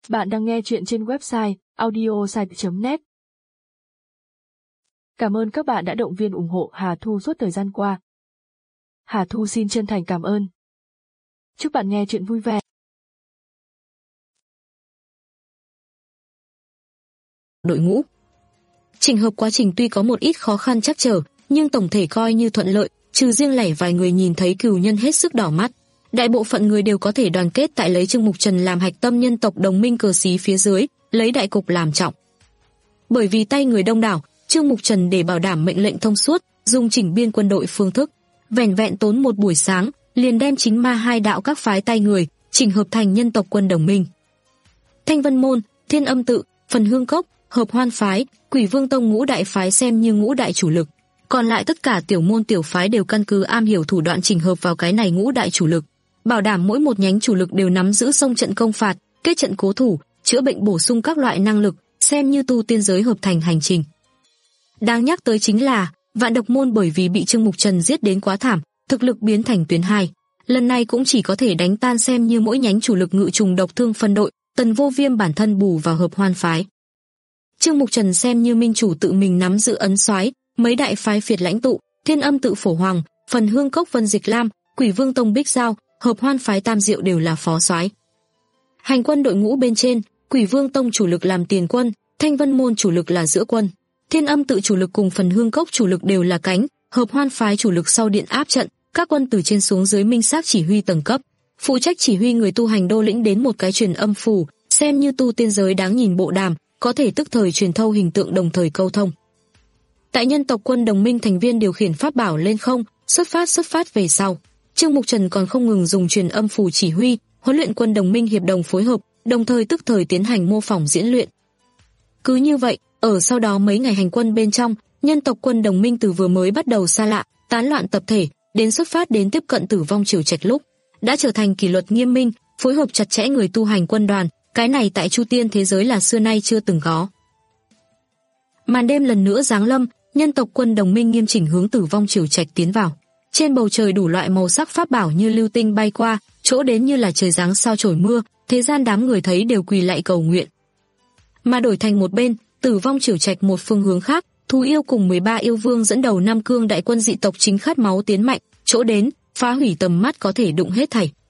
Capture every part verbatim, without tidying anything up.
Bạn đang nghe chuyện trên website audiosite chấm net. Cảm ơn các bạn đã động viên ủng hộ Hà Thu suốt thời gian qua. Hà Thu xin chân thành cảm ơn. Chúc bạn nghe chuyện vui vẻ. Đội ngũ chỉnh hợp quá trình tuy có một ít khó khăn trắc trở, nhưng tổng thể coi như thuận lợi, trừ riêng lẻ vài người nhìn thấy cừu nhân hết sức đỏ mắt. Đại bộ phận người đều có thể đoàn kết tại lấy Trương Mục Trần làm hạch tâm nhân tộc đồng minh cờ xí phía dưới, lấy đại cục làm trọng. Bởi vì tay người đông đảo, Trương Mục Trần để bảo đảm mệnh lệnh thông suốt, dùng chỉnh biên quân đội phương thức, vẻn vẹn tốn một buổi sáng, liền đem chính ma hai đạo các phái tay người chỉnh hợp thành nhân tộc quân đồng minh. Thanh Vân Môn, Thiên Âm Tự, Phần Hương Cốc, Hợp Hoan phái, Quỷ Vương Tông ngũ đại phái xem như ngũ đại chủ lực, còn lại tất cả tiểu môn tiểu phái đều căn cứ am hiểu thủ đoạn chỉnh hợp vào cái này ngũ đại chủ lực, bảo đảm mỗi một nhánh chủ lực đều nắm giữ sông trận công phạt, kết trận cố thủ, chữa bệnh bổ sung các loại năng lực, xem như tu tiên giới hợp thành hành trình. Đáng nhắc tới chính là Vạn Độc Môn bởi vì bị Trương Mục Trần giết đến quá thảm, thực lực biến thành tuyến hai, lần này cũng chỉ có thể đánh tan xem như mỗi nhánh chủ lực ngự trùng độc thương phân đội, Tần Vô Viêm bản thân bù vào Hợp Hoan phái. Trương Mục Trần xem như minh chủ tự mình nắm giữ ấn soái, mấy đại phái phiệt lãnh tụ, Thiên Âm Tự Phổ Hoàng, Phần Hương Cốc Vân Dịch Lam, Quỷ Vương Tông Bích Giao, Hợp Hoan phái Tam Diệu đều là phó soái. Hành quân đội ngũ bên trên, Quỷ Vương Tông chủ lực làm tiền quân, Thanh Vân Môn chủ lực là giữa quân, Thiên Âm Tự chủ lực cùng Phần Hương Cốc chủ lực đều là cánh, Hợp Hoan phái chủ lực sau điện áp trận, các quân từ trên xuống dưới minh xác chỉ huy tầng cấp, phụ trách chỉ huy người tu hành đô lĩnh đến một cái truyền âm phù, xem như tu tiên giới đáng nhìn bộ đàm, có thể tức thời truyền thâu hình tượng đồng thời câu thông. Tại nhân tộc quân đồng minh thành viên điều khiển pháp bảo lên không, xuất phát xuất phát về sau. Trương Mục Trần còn không ngừng dùng truyền âm phù chỉ huy, huấn luyện quân đồng minh hiệp đồng phối hợp, đồng thời tức thời tiến hành mô phỏng diễn luyện. Cứ như vậy, ở sau đó mấy ngày hành quân bên trong, nhân tộc quân đồng minh từ vừa mới bắt đầu xa lạ, tán loạn tập thể, đến xuất phát đến tiếp cận tử vong triều trạch lúc, đã trở thành kỷ luật nghiêm minh, phối hợp chặt chẽ người tu hành quân đoàn, cái này tại Chu Tiên thế giới là xưa nay chưa từng có. Màn đêm lần nữa giáng lâm, nhân tộc quân đồng minh nghiêm chỉnh hướng tử vong triều trạch tiến vào. Trên bầu trời đủ loại màu sắc pháp bảo như lưu tinh bay qua, chỗ đến như là trời giáng sao trổi mưa, thế gian đám người thấy đều quỳ lạy cầu nguyện. Mà đổi thành một bên, tử vong triều trạch một phương hướng khác, Thú Yêu cùng mười ba yêu vương dẫn đầu Nam Cương đại quân dị tộc chính khát máu tiến mạnh, chỗ đến, phá hủy tầm mắt có thể đụng hết thảy.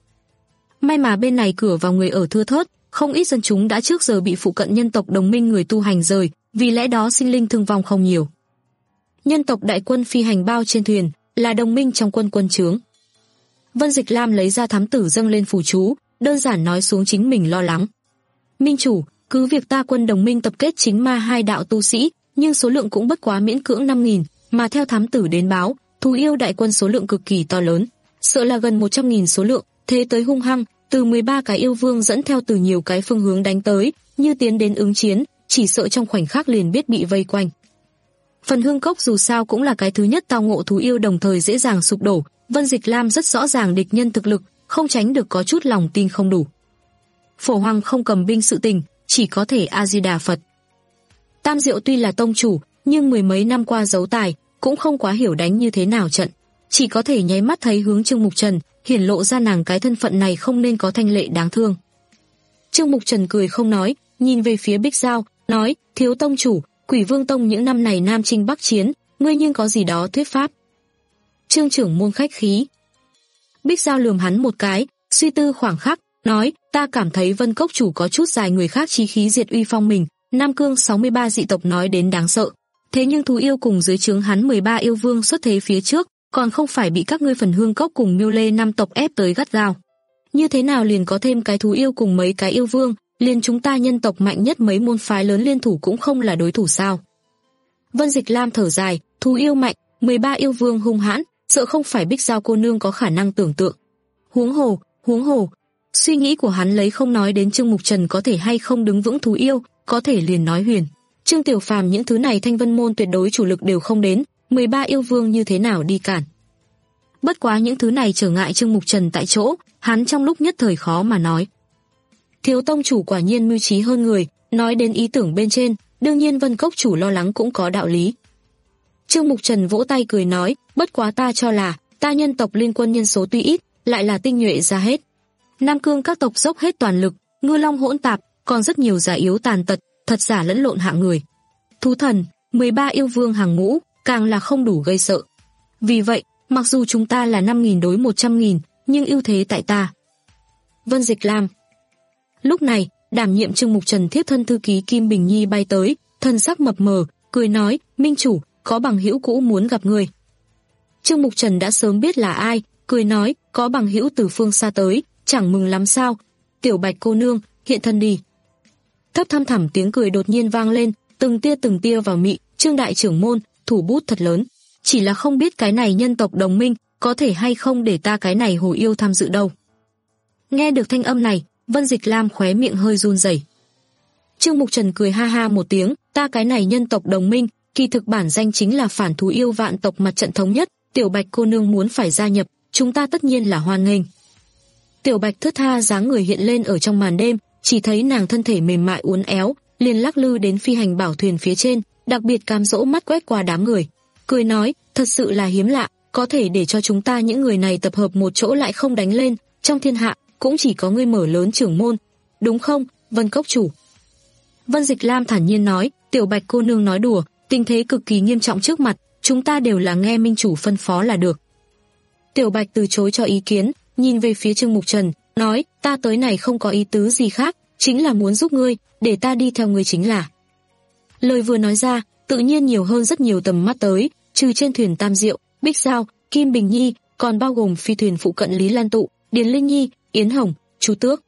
May mà bên này cửa vào người ở thưa thớt, không ít dân chúng đã trước giờ bị phụ cận nhân tộc đồng minh người tu hành rời, vì lẽ đó sinh linh thương vong không nhiều. Nhân tộc đại quân phi hành bao trên thuyền, là đồng minh trong quân quân trướng. Vân Dịch Lam lấy ra thám tử dâng lên phù chú, đơn giản nói xuống chính mình lo lắng. Minh chủ, cứ việc ta quân đồng minh tập kết chính ma hai đạo tu sĩ, nhưng số lượng cũng bất quá miễn cưỡng năm nghìn, mà theo thám tử đến báo, Thú Yêu đại quân số lượng cực kỳ to lớn, sợ là gần một trăm nghìn số lượng, thế tới hung hăng, từ mười ba cái yêu vương dẫn theo từ nhiều cái phương hướng đánh tới, như tiến đến ứng chiến, chỉ sợ trong khoảnh khắc liền biết bị vây quanh. Phần Hương Cốc dù sao cũng là cái thứ nhất tao ngộ Thú Yêu đồng thời dễ dàng sụp đổ, Vân Dịch Lam rất rõ ràng địch nhân thực lực, không tránh được có chút lòng tin không đủ. Phổ Hoàng không cầm binh sự tình, chỉ có thể A-di-đà Phật. Tam Diệu tuy là tông chủ, nhưng mười mấy năm qua giấu tài, cũng không quá hiểu đánh như thế nào trận, chỉ có thể nháy mắt thấy hướng Trương Mục Trần, hiển lộ ra nàng cái thân phận này không nên có thanh lệ đáng thương. Trương Mục Trần cười không nói, nhìn về phía Bích Giao, nói, thiếu tông chủ, Quỷ Vương Tông những năm này nam chinh bắc chiến, ngươi nhưng có gì đó thuyết pháp. Trương trưởng môn khách khí. Bích Giao lườm hắn một cái, suy tư khoảng khắc, nói, ta cảm thấy Vân Cốc chủ có chút dài người khác chí khí diệt uy phong mình, Nam Cương sáu mươi ba dị tộc nói đến đáng sợ. Thế nhưng Thú Yêu cùng dưới trướng hắn mười ba yêu vương xuất thế phía trước, còn không phải bị các ngươi Phần Hương Cốc cùng Miêu Lê năm tộc ép tới gắt gao. Như thế nào liền có thêm cái Thú Yêu cùng mấy cái yêu vương, liền chúng ta nhân tộc mạnh nhất mấy môn phái lớn liên thủ cũng không là đối thủ sao? Vân Dịch Lam thở dài, Thú Yêu mạnh, mười ba yêu vương hung hãn, sợ không phải Bích Giao cô nương có khả năng tưởng tượng. Huống hồ, huống hồ, suy nghĩ của hắn lấy không nói đến Trương Mục Trần có thể hay không đứng vững Thú Yêu, có thể liền nói huyền. Trương Tiểu Phàm những thứ này Thanh Vân môn tuyệt đối chủ lực đều không đến, mười ba yêu vương như thế nào đi cản. Bất quá những thứ này trở ngại Trương Mục Trần tại chỗ, hắn trong lúc nhất thời khó mà nói. Thiếu tông chủ quả nhiên mưu trí hơn người, nói đến ý tưởng bên trên, đương nhiên Vân Cốc chủ lo lắng cũng có đạo lý. Trương Mục Trần vỗ tay cười nói, bất quá ta cho là, ta nhân tộc liên quân nhân số tuy ít, lại là tinh nhuệ ra hết. Nam Cương các tộc dốc hết toàn lực, ngư long hỗn tạp, còn rất nhiều già yếu tàn tật, thật giả lẫn lộn hạng người. Thú thần, mười ba yêu vương hàng ngũ, càng là không đủ gây sợ. Vì vậy, mặc dù chúng ta là năm nghìn đối một trăm nghìn, nhưng ưu thế tại ta. Vân Dịch Lam. Lúc này, đảm nhiệm Trương Mục Trần thiếp thân thư ký Kim Bình Nhi bay tới, thân sắc mập mờ, cười nói, Minh chủ, có bằng hữu cũ muốn gặp người. Trương Mục Trần đã sớm biết là ai, cười nói, có bằng hữu từ phương xa tới, chẳng mừng lắm sao. Tiểu Bạch cô nương, hiện thân đi. Thấp thăm thẳm tiếng cười đột nhiên vang lên, từng tia từng tia vào mị, Trương đại trưởng môn, thủ bút thật lớn. Chỉ là không biết cái này nhân tộc đồng minh, có thể hay không để ta cái này hồ yêu tham dự đâu. Nghe được thanh âm này, Vân Dịch Lam khóe miệng hơi run rẩy. Trương Mục Trần cười ha ha một tiếng, ta cái này nhân tộc đồng minh, kỳ thực bản danh chính là phản thú yêu vạn tộc mặt trận thống nhất, Tiểu Bạch cô nương muốn phải gia nhập, chúng ta tất nhiên là hoan nghênh. Tiểu Bạch thướt tha dáng người hiện lên ở trong màn đêm, chỉ thấy nàng thân thể mềm mại uốn éo, liền lắc lư đến phi hành bảo thuyền phía trên, đặc biệt cám dỗ mắt quét qua đám người, cười nói, thật sự là hiếm lạ, có thể để cho chúng ta những người này tập hợp một chỗ lại không đánh lên, trong thiên hạ cũng chỉ có ngươi mở lớn trưởng môn, đúng không, Vân Cốc chủ? Vân Dịch Lam thản nhiên nói, Tiểu Bạch cô nương nói đùa, tình thế cực kỳ nghiêm trọng trước mặt, chúng ta đều là nghe minh chủ phân phó là được. Tiểu Bạch từ chối cho ý kiến, nhìn về phía Trương Mục Trần, nói, ta tới này không có ý tứ gì khác, chính là muốn giúp ngươi, để ta đi theo ngươi chính là. Lời vừa nói ra, tự nhiên nhiều hơn rất nhiều tầm mắt tới, trừ trên thuyền Tam Diệu, Bích Giao, Kim Bình Nhi, còn bao gồm phi thuyền phụ cận Lý Lan Tụ, Điền Linh Nhi, Yến Hồng, Chu Tước.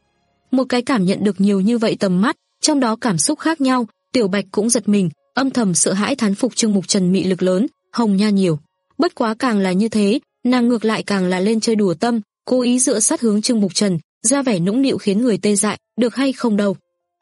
Một cái cảm nhận được nhiều như vậy tầm mắt, trong đó cảm xúc khác nhau, Tiểu Bạch cũng giật mình, âm thầm sợ hãi thán phục Trương Mục Trần mị lực lớn, hồng nha nhiều. Bất quá càng là như thế, nàng ngược lại càng là lên chơi đùa tâm, cố ý dựa sát hướng Trương Mục Trần, ra vẻ nũng nịu khiến người tê dại, được hay không đâu.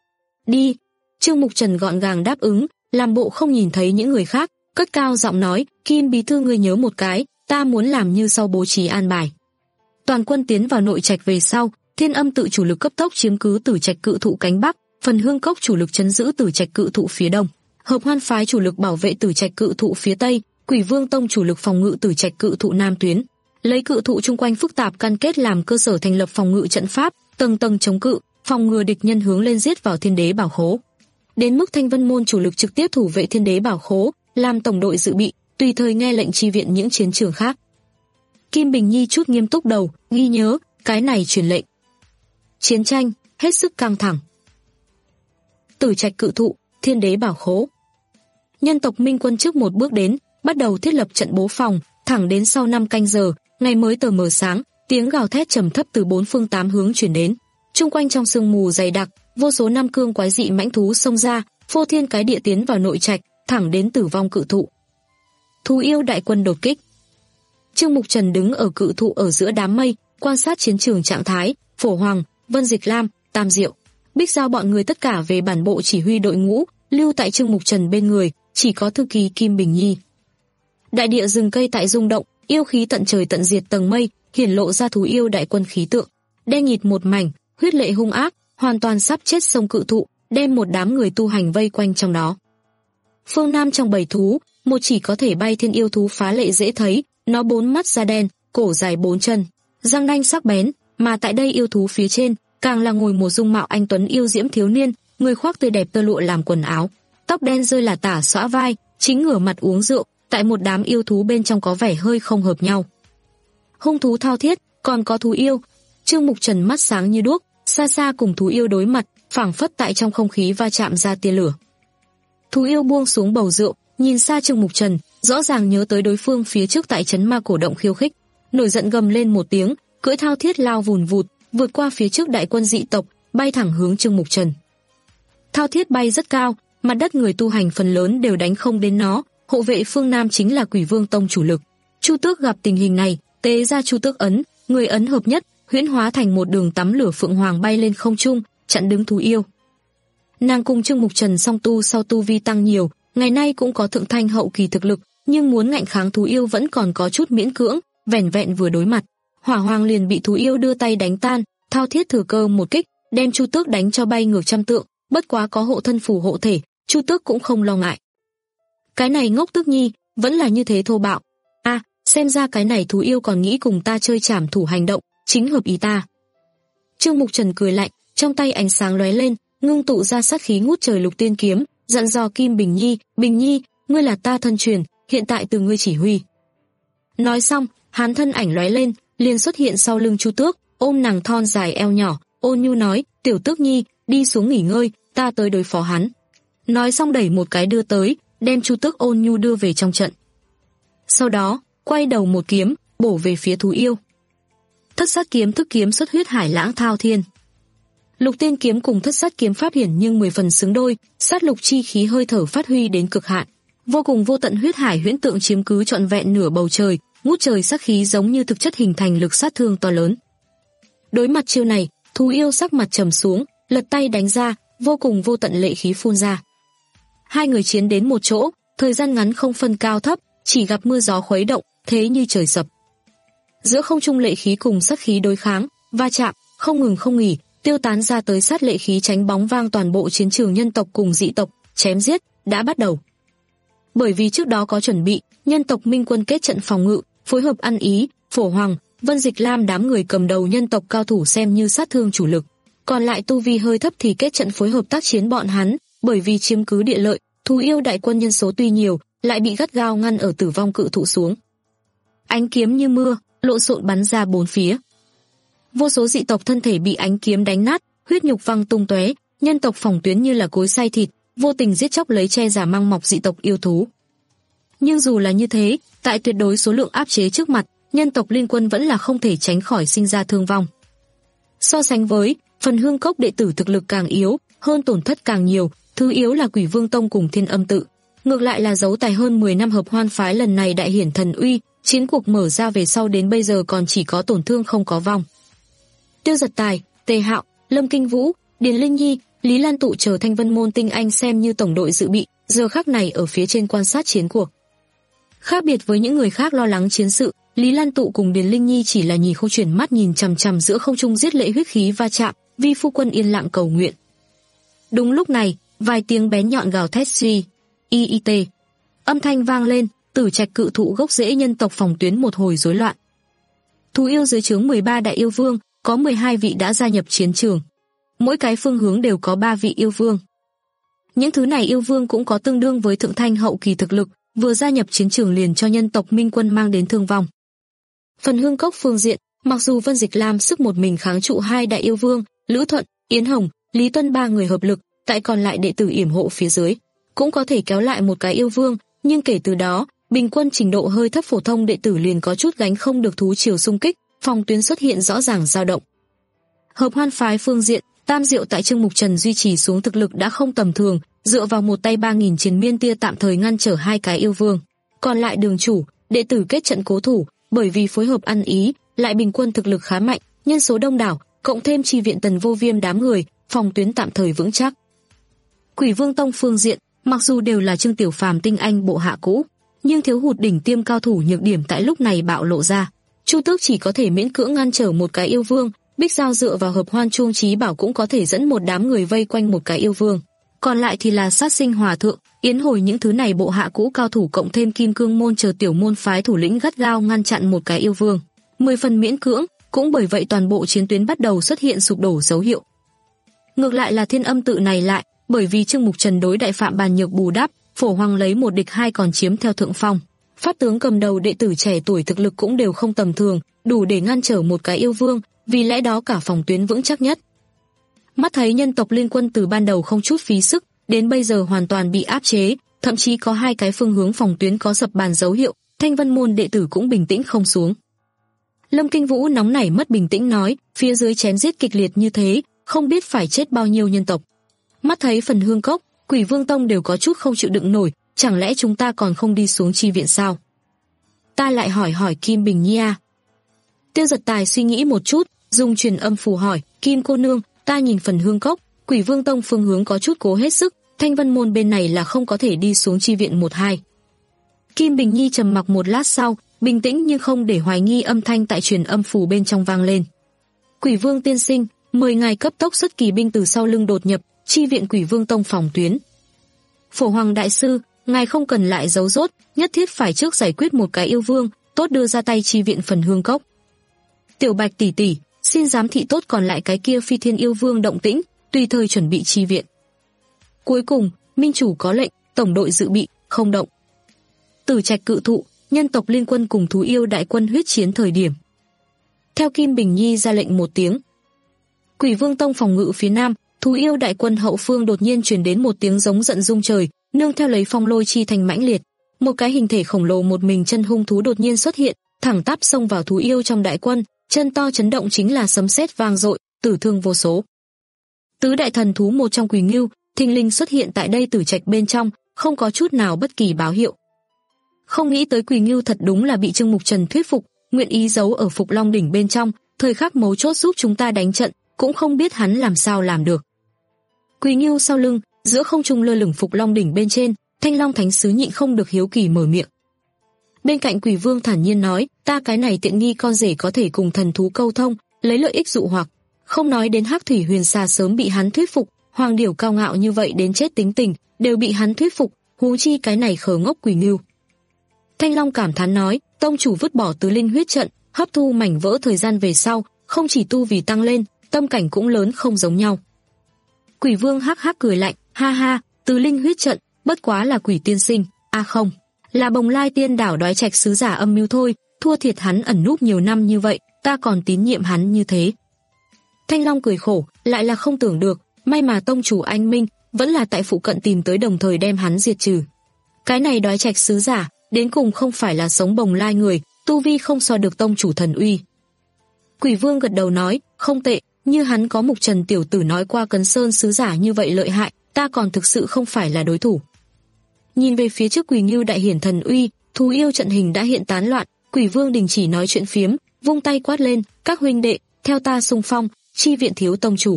Đi. Trương Mục Trần gọn gàng đáp ứng, làm bộ không nhìn thấy những người khác, cất cao giọng nói, Kim bí thư ngươi nhớ một cái, ta muốn làm như sau bố trí an bài. Toàn quân tiến vào nội trạch về sau, Thiên Âm tự chủ lực cấp tốc chiếm cứ Tử Trạch cự thụ cánh bắc, Phần Hương cốc chủ lực trấn giữ Tử Trạch cự thụ phía đông, Hợp Hoan phái chủ lực bảo vệ Tử Trạch cự thụ phía tây, Quỷ Vương tông chủ lực phòng ngự Tử Trạch cự thụ nam tuyến, lấy cự thụ chung quanh phức tạp căn kết làm cơ sở thành lập phòng ngự trận pháp, tầng tầng chống cự, phòng ngừa địch nhân hướng lên giết vào Thiên Đế bảo khố. Đến mức Thanh Vân môn chủ lực trực tiếp thủ vệ Thiên Đế bảo khố, làm tổng đội dự bị, tùy thời nghe lệnh chi viện những chiến trường khác. Kim Bình Nhi chút nghiêm túc đầu, ghi nhớ, cái này truyền lệnh. Chiến tranh hết sức căng thẳng. Tử Trạch cự thụ, Thiên Đế bảo khố. Nhân tộc Minh quân trước một bước đến, bắt đầu thiết lập trận bố phòng, thẳng đến sau năm canh giờ, ngày mới tờ mờ sáng, tiếng gào thét trầm thấp từ bốn phương tám hướng truyền đến. Trung quanh trong sương mù dày đặc, vô số năm cương quái dị mãnh thú xông ra, phô thiên cái địa tiến vào nội trạch, thẳng đến tử vong cự thụ. Thú yêu đại quân đột kích. Trương Mục Trần đứng ở cự thụ ở giữa đám mây, quan sát chiến trường trạng thái, Phổ Hoàng, Vân Dịch Lam, Tam Diệu, Bích Giao bọn người tất cả về bản bộ chỉ huy đội ngũ, lưu tại Trương Mục Trần bên người, chỉ có thư ký Kim Bình Nhi. Đại địa rừng cây tại rung động, yêu khí tận trời tận diệt tầng mây, hiển lộ ra thú yêu đại quân khí tượng. Đen nghịt một mảnh, huyết lệ hung ác, hoàn toàn sắp chết sông cự thụ, đem một đám người tu hành vây quanh trong đó. Phương Nam trong bầy thú, một chỉ có thể bay thiên yêu thú phá lệ dễ thấy, nó bốn mắt da đen, cổ dài bốn chân, răng nanh sắc bén, mà tại đây yêu thú phía trên, càng là ngồi một dung mạo anh tuấn yêu diễm thiếu niên, người khoác tươi đẹp tơ lụa làm quần áo, tóc đen rơi là tả xõa vai, chính ngửa mặt uống rượu, tại một đám yêu thú bên trong có vẻ hơi không hợp nhau. Hung thú thao thiết, còn có thú yêu. Trương Mục Trần mắt sáng như đuốc, xa xa cùng thú yêu đối mặt, phảng phất tại trong không khí va chạm ra tia lửa. Thú yêu buông xuống bầu rượu, nhìn xa Trương Mục Trần, rõ ràng nhớ tới đối phương phía trước tại trấn ma cổ động khiêu khích, nổi giận gầm lên một tiếng, cưỡi thao thiết lao vùn vụt, vượt qua phía trước đại quân dị tộc, bay thẳng hướng Trương Mục Trần. Thao thiết bay rất cao, mặt đất người tu hành phần lớn đều đánh không đến nó, hộ vệ phương Nam chính là Quỷ Vương tông chủ lực. Chu Tước gặp tình hình này, tế ra Chu Tước ấn, người ấn hợp nhất, huyễn hóa thành một đường tắm lửa phượng hoàng bay lên không trung, chặn đứng thú yêu. Nàng cùng Trương Mục Trần song tu sau tu vi tăng nhiều, ngày nay cũng có thượng thanh hậu kỳ thực lực, nhưng muốn ngạnh kháng thú yêu vẫn còn có chút miễn cưỡng, vẻn vẹn vừa đối mặt, hỏa hoàng liền bị thú yêu đưa tay đánh tan, thao thiết thừa cơ một kích, đem Chu Tước đánh cho bay ngược trăm trượng, bất quá có hộ thân phù hộ thể, Chu Tước cũng không lo ngại. Cái này ngốc Tước Nhi, vẫn là như thế thô bạo. A, à, xem ra cái này thú yêu còn nghĩ cùng ta chơi trảm thủ hành động, chính hợp ý ta. Trương Mục Trần cười lạnh, trong tay ánh sáng lóe lên, ngưng tụ ra sát khí ngút trời lục tiên kiếm, dặn dò Kim Bình Nhi, Bình Nhi, ngươi là ta thân truyền, hiện tại từ ngươi chỉ huy. Nói xong, hắn thân ảnh lóe lên, liền xuất hiện sau lưng Chu Tước, ôm nàng thon dài eo nhỏ, ôn nhu nói, tiểu Tước Nhi, đi xuống nghỉ ngơi, ta tới đối phó hắn. Nói xong đẩy một cái đưa tới, đem Chu Tước ôn nhu đưa về trong trận. Sau đó, quay đầu một kiếm, bổ về phía thú yêu. Thất sát kiếm thức kiếm xuất huyết hải lãng thao thiên. Lục tiên kiếm cùng thất sát kiếm pháp hiển nhưng mười phần xứng đôi, sát lục chi khí hơi thở phát huy đến cực hạn. Vô cùng vô tận huyết hải huyễn tượng chiếm cứ trọn vẹn nửa bầu trời, ngút trời sát khí giống như thực chất hình thành lực sát thương to lớn. Đối mặt chiêu này, thú yêu sắc mặt trầm xuống, lật tay đánh ra, vô cùng vô tận lệ khí phun ra. Hai người chiến đến một chỗ, thời gian ngắn không phân cao thấp, chỉ gặp mưa gió khuấy động, thế như trời sập. Giữa không trung lệ khí cùng sát khí đối kháng, va chạm, không ngừng không nghỉ, tiêu tán ra tới sát lệ khí tránh bóng vang toàn bộ chiến trường nhân tộc cùng dị tộc, chém giết đã bắt đầu. Bởi vì trước đó có chuẩn bị, nhân tộc minh quân kết trận phòng ngự, phối hợp ăn ý, Phổ Hoàng, Vân Dịch Lam đám người cầm đầu nhân tộc cao thủ xem như sát thương chủ lực, còn lại tu vi hơi thấp thì kết trận phối hợp tác chiến bọn hắn, bởi vì chiếm cứ địa lợi, thú yêu đại quân nhân số tuy nhiều, lại bị gắt gao ngăn ở tử vong cự thụ xuống. Ánh kiếm như mưa, lộn xộn bắn ra bốn phía. Vô số dị tộc thân thể bị ánh kiếm đánh nát, huyết nhục văng tung tóe, nhân tộc phòng tuyến như là cối xay thịt, vô tình giết chóc lấy che giả mang mọc dị tộc yêu thú. Nhưng dù là như thế, tại tuyệt đối số lượng áp chế trước mặt, nhân tộc liên quân vẫn là không thể tránh khỏi sinh ra thương vong. So sánh với, Phần Hương Cốc đệ tử thực lực càng yếu, hơn tổn thất càng nhiều, thứ yếu là Quỷ Vương Tông cùng Thiên Âm Tự. Ngược lại là dấu tài hơn mười năm hợp hoan phái lần này đại hiển thần uy, chiến cuộc mở ra về sau đến bây giờ còn chỉ có tổn thương không có vong. Tiêu Giật Tài, Tề Hạo, Lâm Kinh Vũ, Điền Linh Nhi, Lý Lan Tụ chờ Thanh Vân môn tinh anh xem như tổng đội dự bị, giờ khắc này ở phía trên quan sát chiến cuộc. Khác biệt với những người khác lo lắng chiến sự, Lý Lan Tụ cùng Điền Linh Nhi chỉ là nhìn không chuyển mắt nhìn chằm chằm giữa không trung giết lệ huyết khí va chạm, vi phu quân yên lặng cầu nguyện. Đúng lúc này, vài tiếng bén nhọn gào thét suy, i i tê. Âm thanh vang lên, Tử Trạch cự thụ gốc rễ nhân tộc phòng tuyến một hồi rối loạn. Thú yêu dưới trướng mười ba đại yêu vương, có mười hai vị đã gia nhập chiến trường. Mỗi cái phương hướng đều có ba vị yêu vương. Những thứ này yêu vương cũng có tương đương với thượng thanh hậu kỳ thực lực, vừa gia nhập chiến trường liền cho nhân tộc minh quân mang đến thương vong. Phần Hương Cốc phương diện, mặc dù Vân Dịch Lam sức một mình kháng trụ hai đại yêu vương, Lữ Thuận, Yến Hồng, Lý Tuân ba người hợp lực, tại còn lại đệ tử yểm hộ phía dưới, cũng có thể kéo lại một cái yêu vương, nhưng kể từ đó, bình quân trình độ hơi thấp phổ thông đệ tử liền có chút gánh không được thú triều xung kích, phòng tuyến xuất hiện rõ ràng dao động. Hợp hoan phái phương diện, Tam Diệu tại Trương Mục Trần duy trì xuống thực lực đã không tầm thường, dựa vào một tay ba nghìn chiến miên tia tạm thời ngăn trở hai cái yêu vương. Còn lại Đường chủ, đệ tử kết trận cố thủ, bởi vì phối hợp ăn ý, lại bình quân thực lực khá mạnh, nhân số đông đảo, cộng thêm chi viện Tần Vô Viêm đám người, phòng tuyến tạm thời vững chắc. Quỷ Vương Tông phương diện, mặc dù đều là Trương Tiểu Phàm tinh anh bộ hạ cũ, nhưng thiếu hụt đỉnh tiêm cao thủ nhược điểm tại lúc này bạo lộ ra. Chu Tước chỉ có thể miễn cưỡng ngăn trở một cái yêu vương, Bích Giao dựa vào hợp hoan chuông trí bảo cũng có thể dẫn một đám người vây quanh một cái yêu vương. Còn lại thì là Sát Sinh Hòa Thượng, Yến Hồi những thứ này bộ hạ cũ cao thủ cộng thêm Kim Cương môn chờ tiểu môn phái thủ lĩnh gắt gao ngăn chặn một cái yêu vương. Mười phần miễn cưỡng, cũng bởi vậy toàn bộ chiến tuyến bắt đầu xuất hiện sụp đổ dấu hiệu. Ngược lại là Thiên Âm Tự này lại, bởi vì Trương Mục Trần đối đại phạm bàn nhược bù đắp, Phổ Hoàng lấy một địch hai còn chiếm theo thượng phong. Pháp tướng cầm đầu đệ tử trẻ tuổi thực lực cũng đều không tầm thường, đủ để ngăn trở một cái yêu vương, vì lẽ đó cả phòng tuyến vững chắc nhất. Mắt thấy nhân tộc liên quân từ ban đầu không chút phí sức, đến bây giờ hoàn toàn bị áp chế, thậm chí có hai cái phương hướng phòng tuyến có sập bàn dấu hiệu, Thanh Vân môn đệ tử cũng bình tĩnh không xuống. Lâm Kinh Vũ nóng nảy mất bình tĩnh nói, phía dưới chém giết kịch liệt như thế, không biết phải chết bao nhiêu nhân tộc. Mắt thấy Phần Hương Cốc, Quỷ Vương Tông đều có chút không chịu đựng nổi, chẳng lẽ chúng ta còn không đi xuống chi viện sao? Ta lại hỏi hỏi Kim Bình Nhi à? Tiêu Giật Tài suy nghĩ một chút, dùng truyền âm phù hỏi, Kim cô nương, ta nhìn Phần Hương Cốc, Quỷ Vương Tông phương hướng có chút cố hết sức, Thanh Vân môn bên này là không có thể đi xuống chi viện một hai. Kim Bình Nhi trầm mặc một lát sau, bình tĩnh nhưng không để hoài nghi âm thanh tại truyền âm phù bên trong vang lên. Quỷ Vương tiên sinh, mời ngài cấp tốc xuất kỳ binh từ sau lưng đột nhập, chi viện Quỷ Vương Tông phòng tuyến. Phổ Hoàng đại sư, ngài không cần lại giấu rốt, nhất thiết phải trước giải quyết một cái yêu vương, tốt đưa ra tay chi viện Phần Hương Cốc. Tiểu Bạch tỷ tỷ, xin giám thị tốt còn lại cái kia Phi Thiên yêu vương động tĩnh, tùy thời chuẩn bị chi viện. Cuối cùng, minh chủ có lệnh, tổng đội dự bị, không động. Tử Trạch cự thụ, nhân tộc liên quân cùng thú yêu đại quân huyết chiến thời điểm. Theo Kim Bình Nhi ra lệnh một tiếng. Quỷ Vương Tông phòng ngự phía nam, thú yêu đại quân hậu phương đột nhiên truyền đến một tiếng giống giận rung trời, nương theo lấy phong lôi chi thành mãnh liệt. Một cái hình thể khổng lồ một mình chân hung thú đột nhiên xuất hiện, thẳng tắp xông vào thú yêu trong đại quân, chân to chấn động chính là sấm sét vang dội, tử thương vô số. Tứ đại thần thú một trong Quỷ Ngưu, thình lình xuất hiện tại đây Tử Trạch bên trong, không có chút nào bất kỳ báo hiệu. Không nghĩ tới Quỷ Ngưu thật đúng là bị Trương Mục Trần thuyết phục, nguyện ý giấu ở Phục Long đỉnh bên trong, thời khắc mấu chốt giúp chúng ta đánh trận, cũng không biết hắn làm sao làm được. Quỷ Ngưu sau lưng, giữa không trung lơ lửng Phục Long đỉnh bên trên, Thanh Long Thánh sứ nhịn không được hiếu kỳ mở miệng. Bên cạnh Quỷ Vương thản nhiên nói, ta cái này tiện nghi con rể có thể cùng thần thú câu thông, lấy lợi ích dụ hoặc, không nói đến Hắc Thủy Huyền Xà sớm bị hắn thuyết phục, Hoàng Điểu cao ngạo như vậy đến chết tính tình, đều bị hắn thuyết phục, huống chi cái này khờ ngốc Quỷ Ngưu. Thanh Long cảm thán nói, tông chủ vứt bỏ tứ linh huyết trận, hấp thu mảnh vỡ thời gian về sau, không chỉ tu vì tăng lên, tâm cảnh cũng lớn không giống nhau. Quỷ Vương hắc hắc cười lạnh, ha ha, tứ linh huyết trận, bất quá là Quỷ tiên sinh, a à không, là Bồng Lai Tiên đảo Đoái Trạch sứ giả âm mưu thôi, thua thiệt hắn ẩn núp nhiều năm như vậy, ta còn tín nhiệm hắn như thế. Thanh Long cười khổ, lại là không tưởng được, may mà tông chủ anh minh vẫn là tại phụ cận tìm tới đồng thời đem hắn diệt trừ. Cái này Đoái Trạch sứ giả, đến cùng không phải là sống Bồng Lai người, tu vi không so được tông chủ thần uy. Quỷ Vương gật đầu nói, không tệ, như hắn có Mục Trần tiểu tử nói qua Cấn Sơn sứ giả như vậy lợi hại, ta còn thực sự không phải là đối thủ. Nhìn về phía trước Quỷ Ngưu đại hiển thần uy, thú yêu trận hình đã hiện tán loạn, Quỷ Vương đình chỉ nói chuyện phiếm, vung tay quát lên, các huynh đệ, theo ta xung phong, chi viện thiếu tông chủ.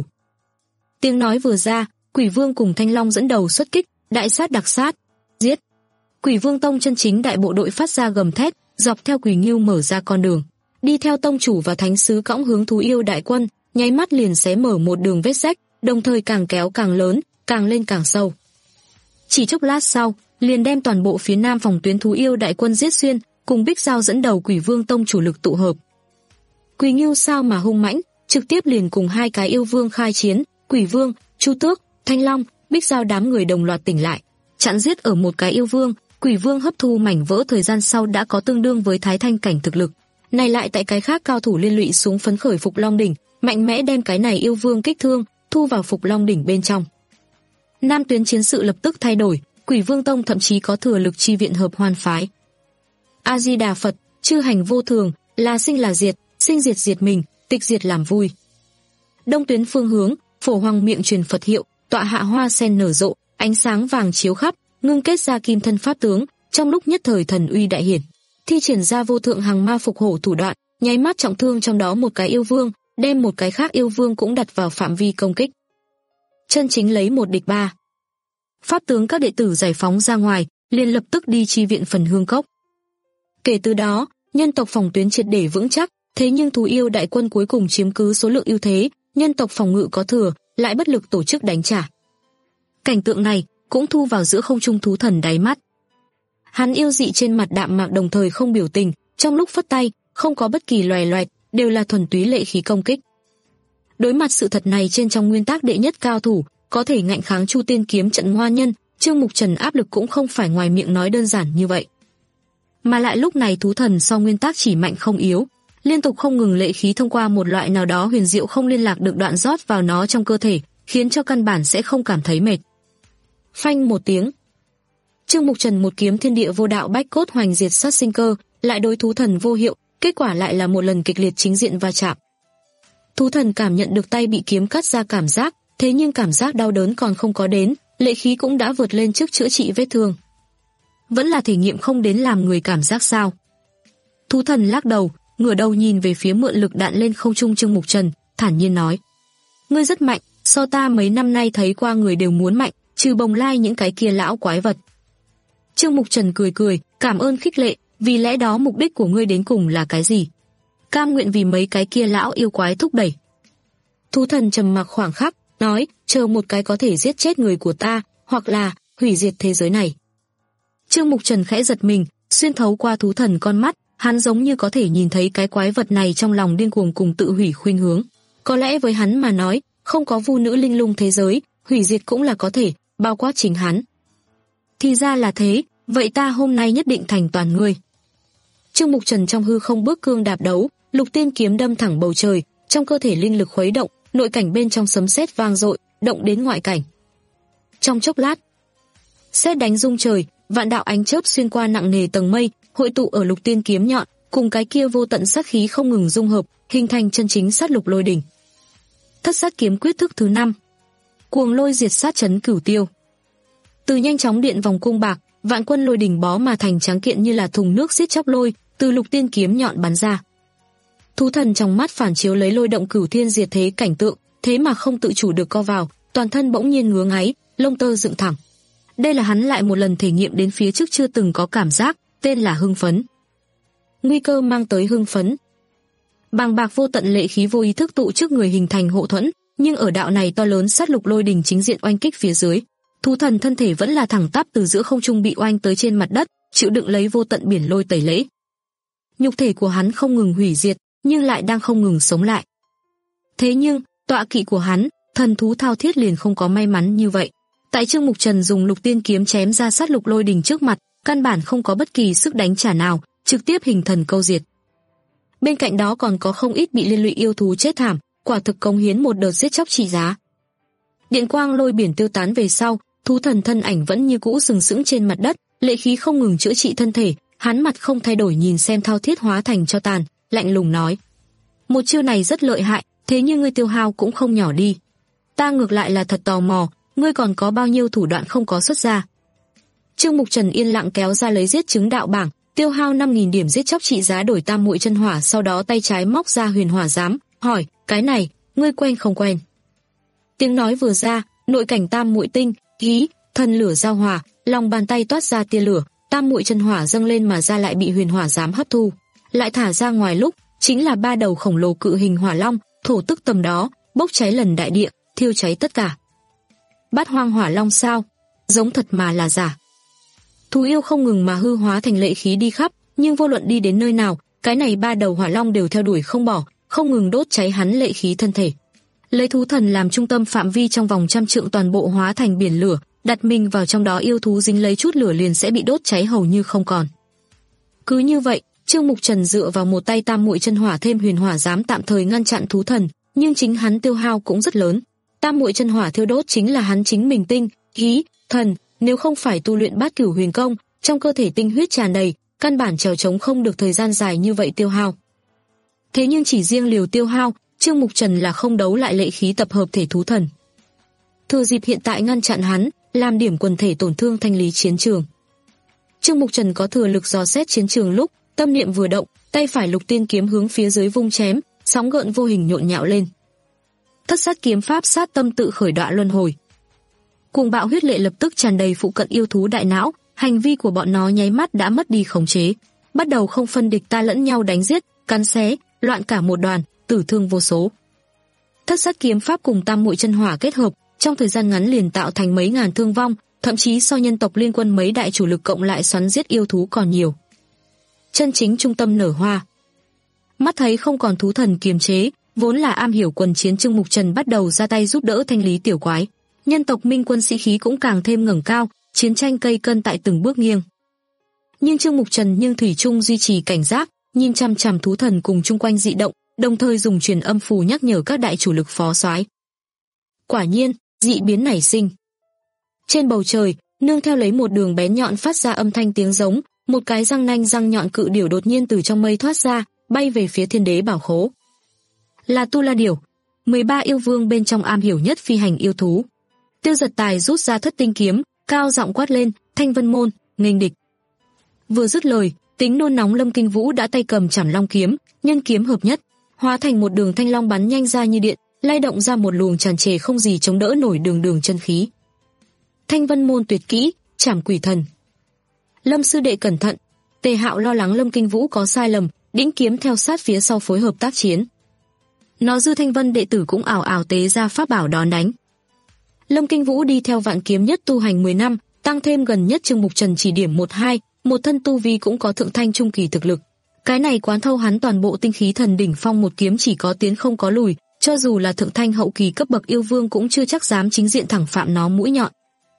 Tiếng nói vừa ra, Quỷ Vương cùng Thanh Long dẫn đầu xuất kích, đại sát đặc sát, giết. Quỷ Vương Tông chân chính đại bộ đội phát ra gầm thét, dọc theo Quỷ Ngưu mở ra con đường, đi theo tông chủ và thánh sứ cõng hướng thú yêu đại quân, nháy mắt liền xé mở một đường vết rách, đồng thời càng kéo càng lớn, càng lên càng sâu. Chỉ chốc lát sau, liền đem toàn bộ phía nam phòng tuyến thú yêu đại quân giết xuyên, cùng Bích Giao dẫn đầu Quỷ Vương Tông chủ lực tụ hợp. Quỷ Ngưu sao mà hung mãnh, trực tiếp liền cùng hai cái yêu vương khai chiến, Quỷ Vương, Chu Tước, Thanh Long, Bích Giao đám người đồng loạt tỉnh lại, chặn giết ở một cái yêu vương. Quỷ Vương hấp thu mảnh vỡ thời gian sau đã có tương đương với Thái Thanh cảnh thực lực, này lại tại cái khác cao thủ liên lụy xuống phấn khởi Phục Long đỉnh, mạnh mẽ đem cái này yêu vương kích thương, thu vào Phục Long đỉnh bên trong. Nam tuyến chiến sự lập tức thay đổi, Quỷ Vương Tông thậm chí có thừa lực chi viện hợp hoan phái. A Di Đà Phật, chư hành vô thường, là sinh là diệt, sinh diệt diệt mình, tịch diệt làm vui. Đông tuyến phương hướng, Phổ Hoàng miệng truyền Phật hiệu, tọa hạ hoa sen nở rộ, ánh sáng vàng chiếu khắp, ngưng kết ra kim thân pháp tướng, trong lúc nhất thời thần uy đại hiển, thi triển ra vô thượng hằng ma phục hổ thủ đoạn, nháy mắt trọng thương trong đó một cái yêu vương, đem một cái khác yêu vương cũng đặt vào phạm vi công kích. Chân chính lấy một địch ba. Pháp tướng các đệ tử giải phóng ra ngoài, liền lập tức đi chi viện phần hương cốc. Kể từ đó, nhân tộc phòng tuyến triệt để vững chắc, thế nhưng thú yêu đại quân cuối cùng chiếm cứ số lượng ưu thế, nhân tộc phòng ngự có thừa, lại bất lực tổ chức đánh trả. Cảnh tượng này cũng thu vào giữa không trung thú thần đáy mắt. Hắn yêu dị trên mặt đạm mạc đồng thời không biểu tình, trong lúc phất tay, không có bất kỳ loè loẹt, đều là thuần túy lệ khí công kích. Đối mặt sự thật này trên trong nguyên tắc đệ nhất cao thủ, có thể ngạnh kháng Chu Tiên kiếm trận hoa nhân, Trương Mục Trần áp lực cũng không phải ngoài miệng nói đơn giản như vậy. Mà lại lúc này thú thần so nguyên tắc chỉ mạnh không yếu, liên tục không ngừng lệ khí thông qua một loại nào đó huyền diệu không liên lạc được đoạn rót vào nó trong cơ thể, khiến cho căn bản sẽ không cảm thấy mệt. Phanh một tiếng, Trương Mục Trần một kiếm thiên địa vô đạo bách cốt hoành diệt sát sinh cơ, lại đối thú thần vô hiệu, kết quả lại là một lần kịch liệt chính diện va chạm. Thú thần cảm nhận được tay bị kiếm cắt ra cảm giác, thế nhưng cảm giác đau đớn còn không có đến, lệ khí cũng đã vượt lên trước chữa trị vết thương. Vẫn là thể nghiệm không đến làm người cảm giác sao? Thú thần lắc đầu, ngửa đầu nhìn về phía mượn lực đạn lên không trung Trương Mục Trần, thản nhiên nói: "Ngươi rất mạnh, so ta mấy năm nay thấy qua người đều muốn mạnh, trừ Bồng Lai những cái kia lão quái vật." Trương Mục Trần cười cười, cảm ơn khích lệ, vì lẽ đó mục đích của ngươi đến cùng là cái gì? Cam nguyện vì mấy cái kia lão yêu quái thúc đẩy. Thú thần trầm mặc khoảng khắc, nói, chờ một cái có thể giết chết người của ta, hoặc là hủy diệt thế giới này. Trương Mục Trần khẽ giật mình, xuyên thấu qua thú thần con mắt, hắn giống như có thể nhìn thấy cái quái vật này trong lòng điên cuồng cùng tự hủy khuynh hướng. Có lẽ với hắn mà nói, không có vu nữ linh lung thế giới, hủy diệt cũng là có thể, bao quát chính hắn. Thì ra là thế, vậy ta hôm nay nhất định thành toàn ngươi. Trương Mục Trần trong hư không bước cương đạp đấu, lục tiên kiếm đâm thẳng bầu trời, trong cơ thể linh lực khuấy động, nội cảnh bên trong sấm sét vang dội, động đến ngoại cảnh. Trong chốc lát, sét đánh rung trời, vạn đạo ánh chớp xuyên qua nặng nề tầng mây, hội tụ ở lục tiên kiếm nhọn, cùng cái kia vô tận sát khí không ngừng dung hợp, hình thành chân chính sát lục lôi đỉnh. Thất sát kiếm quyết thức thứ năm. Cuồng lôi diệt sát chấn cửu tiêu. Từ nhanh chóng điện vòng cung bạc, vạn quân lôi đỉnh bó mà thành tráng kiện như là thùng nước xiết chóc lôi, từ lục tiên kiếm nhọn bắn ra. Thú thần trong mắt phản chiếu lấy lôi động cửu thiên diệt thế cảnh tượng, thế mà không tự chủ được co vào, toàn thân bỗng nhiên ngứa ngáy, lông tơ dựng thẳng. Đây là hắn lại một lần thể nghiệm đến phía trước chưa từng có cảm giác, tên là hưng phấn. Nguy cơ mang tới hưng phấn. Bàng bạc vô tận lệ khí vô ý thức tụ trước người hình thành hộ thuẫn, nhưng ở đạo này to lớn sát lục lôi đỉnh chính diện oanh kích phía dưới, thú thần thân thể vẫn là thẳng tắp từ giữa không trung bị oanh tới trên mặt đất, chịu đựng lấy vô tận biển lôi tẩy lễ. Nhục thể của hắn không ngừng hủy diệt, nhưng lại đang không ngừng sống lại. Thế nhưng, tọa kỵ của hắn, thần thú thao thiết liền không có may mắn như vậy. Tại Trương Mục Trần dùng lục tiên kiếm chém ra sát lục lôi đỉnh trước mặt, căn bản không có bất kỳ sức đánh trả nào, trực tiếp hình thần câu diệt. Bên cạnh đó còn có không ít bị liên lụy yêu thú chết thảm, quả thực cống hiến một đợt giết chóc trị giá. Điện quang lôi biển tiêu tán về sau, thú thần thân ảnh vẫn như cũ sừng sững trên mặt đất, lệ khí không ngừng chữa trị thân thể, hắn mặt không thay đổi nhìn xem thao thiết hóa thành cho tàn, lạnh lùng nói: "Một chiêu này rất lợi hại, thế nhưng ngươi tiêu hao cũng không nhỏ đi. Ta ngược lại là thật tò mò, ngươi còn có bao nhiêu thủ đoạn không có xuất ra?" Trương Mục Trần yên lặng kéo ra lấy giết chứng đạo bảng, tiêu hao năm nghìn điểm giết chóc trị giá đổi tam muội chân hỏa, sau đó tay trái móc ra huyền hỏa giám, hỏi: "Cái này, ngươi quen không quen?" Tiếng nói vừa ra, nội cảnh tam muội tinh, khí, thần lửa giao hòa, lòng bàn tay toát ra tia lửa, tam muội chân hỏa dâng lên mà ra lại bị huyền hỏa giám hấp thu, lại thả ra ngoài lúc, chính là ba đầu khổng lồ cự hình hỏa long, thổ tức tầm đó, bốc cháy lần đại địa, thiêu cháy tất cả. Bát hoang hỏa long sao? Giống thật mà là giả. Thú yêu không ngừng mà hư hóa thành lệ khí đi khắp, nhưng vô luận đi đến nơi nào, cái này ba đầu hỏa long đều theo đuổi không bỏ, không ngừng đốt cháy hắn lệ khí thân thể. Lấy thú thần làm trung tâm phạm vi trong vòng trăm trượng toàn bộ hóa thành biển lửa, đặt mình vào trong đó yêu thú dính lấy chút lửa liền sẽ bị đốt cháy hầu như không còn. Cứ như vậy, Trương Mục Trần dựa vào một tay tam muội chân hỏa thêm huyền hỏa giám tạm thời ngăn chặn thú thần, nhưng chính hắn tiêu hao cũng rất lớn. Tam muội chân hỏa thiêu đốt chính là hắn chính mình tinh, khí, thần, nếu không phải tu luyện bát cửu huyền công, trong cơ thể tinh huyết tràn đầy, căn bản trèo chống không được thời gian dài như vậy tiêu hao. Thế nhưng chỉ riêng liều tiêu hao, Trương Mục Trần là không đấu lại lệ khí tập hợp thể thú thần. Thừa dịp hiện tại ngăn chặn hắn, làm điểm quần thể tổn thương thanh lý chiến trường. Trương Mục Trần có thừa lực dò xét chiến trường lúc, tâm niệm vừa động, tay phải lục tiên kiếm hướng phía dưới vung chém, sóng gợn vô hình nhộn nhạo lên. Thất sát kiếm pháp sát tâm tự khởi đọa luân hồi. Cuồng bạo huyết lệ lập tức tràn đầy phụ cận yêu thú đại não, hành vi của bọn nó nháy mắt đã mất đi khống chế, bắt đầu không phân địch ta lẫn nhau đánh giết, cắn xé, loạn cả một đoàn, tử thương vô số. Thất sát kiếm pháp cùng tam muội chân hỏa kết hợp, trong thời gian ngắn liền tạo thành mấy ngàn thương vong, thậm chí so nhân tộc liên quân mấy đại chủ lực cộng lại xoắn giết yêu thú còn nhiều. Chân chính trung tâm nở hoa. Mắt thấy không còn thú thần kiềm chế, vốn là am hiểu quần chiến Trương Mục Trần bắt đầu ra tay giúp đỡ thanh lý tiểu quái. Nhân tộc minh quân sĩ khí cũng càng thêm ngẩng cao, chiến tranh cây cân tại từng bước nghiêng. Nhưng Trương Mục Trần nhưng thủy chung duy trì cảnh giác, nhìn chằm chằm thú thần cùng chung quanh dị động, đồng thời dùng truyền âm phù nhắc nhở các đại chủ lực phó soái. Quả nhiên, dị biến nảy sinh. Trên bầu trời, nương theo lấy một đường bén nhọn phát ra âm thanh tiếng giống, một cái răng nanh răng nhọn cự điểu đột nhiên từ trong mây thoát ra, bay về phía thiên đế bảo khố. Là Tu La điểu, mười ba yêu vương bên trong am hiểu nhất phi hành yêu thú. Tiêu Giật Tài rút ra thất tinh kiếm, cao giọng quát lên: "Thanh Vân môn, nghênh địch!" Vừa dứt lời, tính nôn nóng Lâm Kinh Vũ đã tay cầm Trảm Long kiếm, nhân kiếm hợp nhất, hóa thành một đường thanh long bắn nhanh ra như điện, lay động ra một luồng tràn trề không gì chống đỡ nổi đường đường chân khí. Thanh Vân môn tuyệt kỹ, Trảm Quỷ Thần. Lâm sư đệ cẩn thận. Tề Hạo lo lắng Lâm Kinh Vũ có sai lầm, đĩnh kiếm theo sát phía sau phối hợp tác chiến. Nó dư Thanh Vân đệ tử cũng ảo ảo tế ra pháp bảo đón đánh. Lâm Kinh Vũ đi theo Vạn Kiếm Nhất tu hành mười năm, tăng thêm gần nhất Trương Mục Trần chỉ điểm một hai, một thân tu vi cũng có thượng thanh trung kỳ thực lực. Cái này quán thâu hắn toàn bộ tinh khí thần đỉnh phong, một kiếm chỉ có tiến không có lùi, cho dù là thượng thanh hậu kỳ cấp bậc yêu vương cũng chưa chắc dám chính diện thẳng phạm nó mũi nhọn.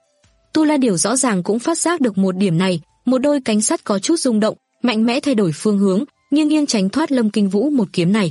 Tu La Điểu rõ ràng cũng phát giác được một điểm này, một đôi cánh sắt có chút rung động, mạnh mẽ thay đổi phương hướng, nghiêng nghiêng tránh thoát Lâm Kinh Vũ một kiếm này.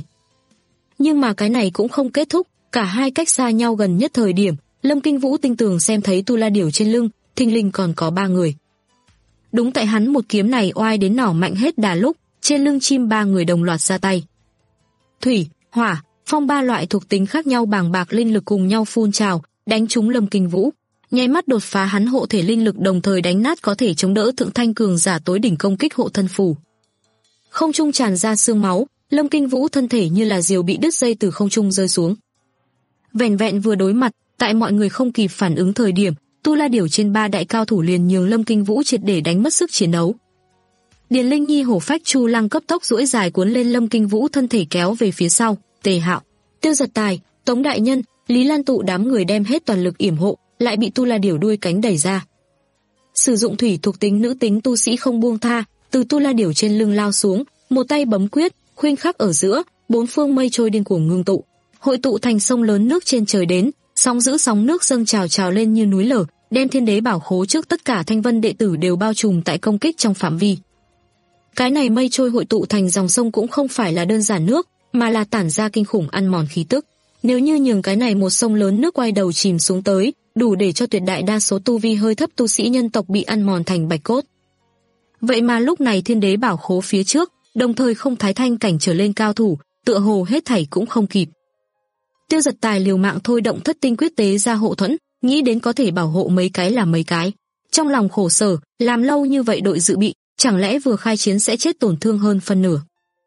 Nhưng mà cái này cũng không kết thúc, cả hai cách xa nhau gần nhất thời điểm, Lâm Kinh Vũ tinh tường xem thấy Tu La Điểu trên lưng, thình lình còn có ba người. Đúng tại hắn một kiếm này oai đến nỏ mạnh hết đà lúc, trên lưng chim ba người đồng loạt ra tay. Thủy, hỏa, phong ba loại thuộc tính khác nhau bàng bạc linh lực cùng nhau phun trào, đánh trúng Lâm Kinh Vũ, nháy mắt đột phá hắn hộ thể linh lực, đồng thời đánh nát có thể chống đỡ thượng thanh cường giả tối đỉnh công kích hộ thân phù. Không trung tràn ra xương máu, Lâm Kinh Vũ thân thể như là diều bị đứt dây từ không trung rơi xuống. Vẻn vẹn vừa đối mặt, tại mọi người không kịp phản ứng thời điểm, Tu La Điểu trên ba đại cao thủ liền nhường Lâm Kinh Vũ triệt để đánh mất sức chiến đấu. Điền Linh Nhi hổ phách chu lăng cấp tốc duỗi dài cuốn lên Lâm Kinh Vũ thân thể kéo về phía sau. Tề Hạo, Tiêu Giật Tài, Tống đại nhân, Lý Lan Tụ đám người đem hết toàn lực yểm hộ, lại bị Tu La Điểu đuôi cánh đẩy ra. Sử dụng thủy thuộc tính nữ tính tu sĩ không buông tha, từ Tu La Điểu trên lưng lao xuống, một tay bấm quyết, khoảnh khắc ở giữa, bốn phương mây trôi điên cuồng ngưng tụ, hội tụ thành sông lớn nước trên trời đến, sóng giữ sóng nước dâng trào trào lên như núi lở, đem Thiên Đế Bảo Khố trước tất cả Thanh Vân đệ tử đều bao trùm tại công kích trong phạm vi. Cái này mây trôi hội tụ thành dòng sông cũng không phải là đơn giản nước, mà là tản ra kinh khủng ăn mòn khí tức. Nếu như nhường cái này một sông lớn nước quay đầu chìm xuống tới, đủ để cho tuyệt đại đa số tu vi hơi thấp tu sĩ nhân tộc bị ăn mòn thành bạch cốt. Vậy mà lúc này Thiên Đế Bảo Khố phía trước, đồng thời không thái thanh cảnh trở lên cao thủ, tựa hồ hết thảy cũng không kịp. Tiêu Giật Tài liều mạng thôi động thất tinh quyết tế ra hộ thuẫn, nghĩ đến có thể bảo hộ mấy cái là mấy cái. Trong lòng khổ sở, làm lâu như vậy đội dự bị, chẳng lẽ vừa khai chiến sẽ chết tổn thương hơn phân nửa.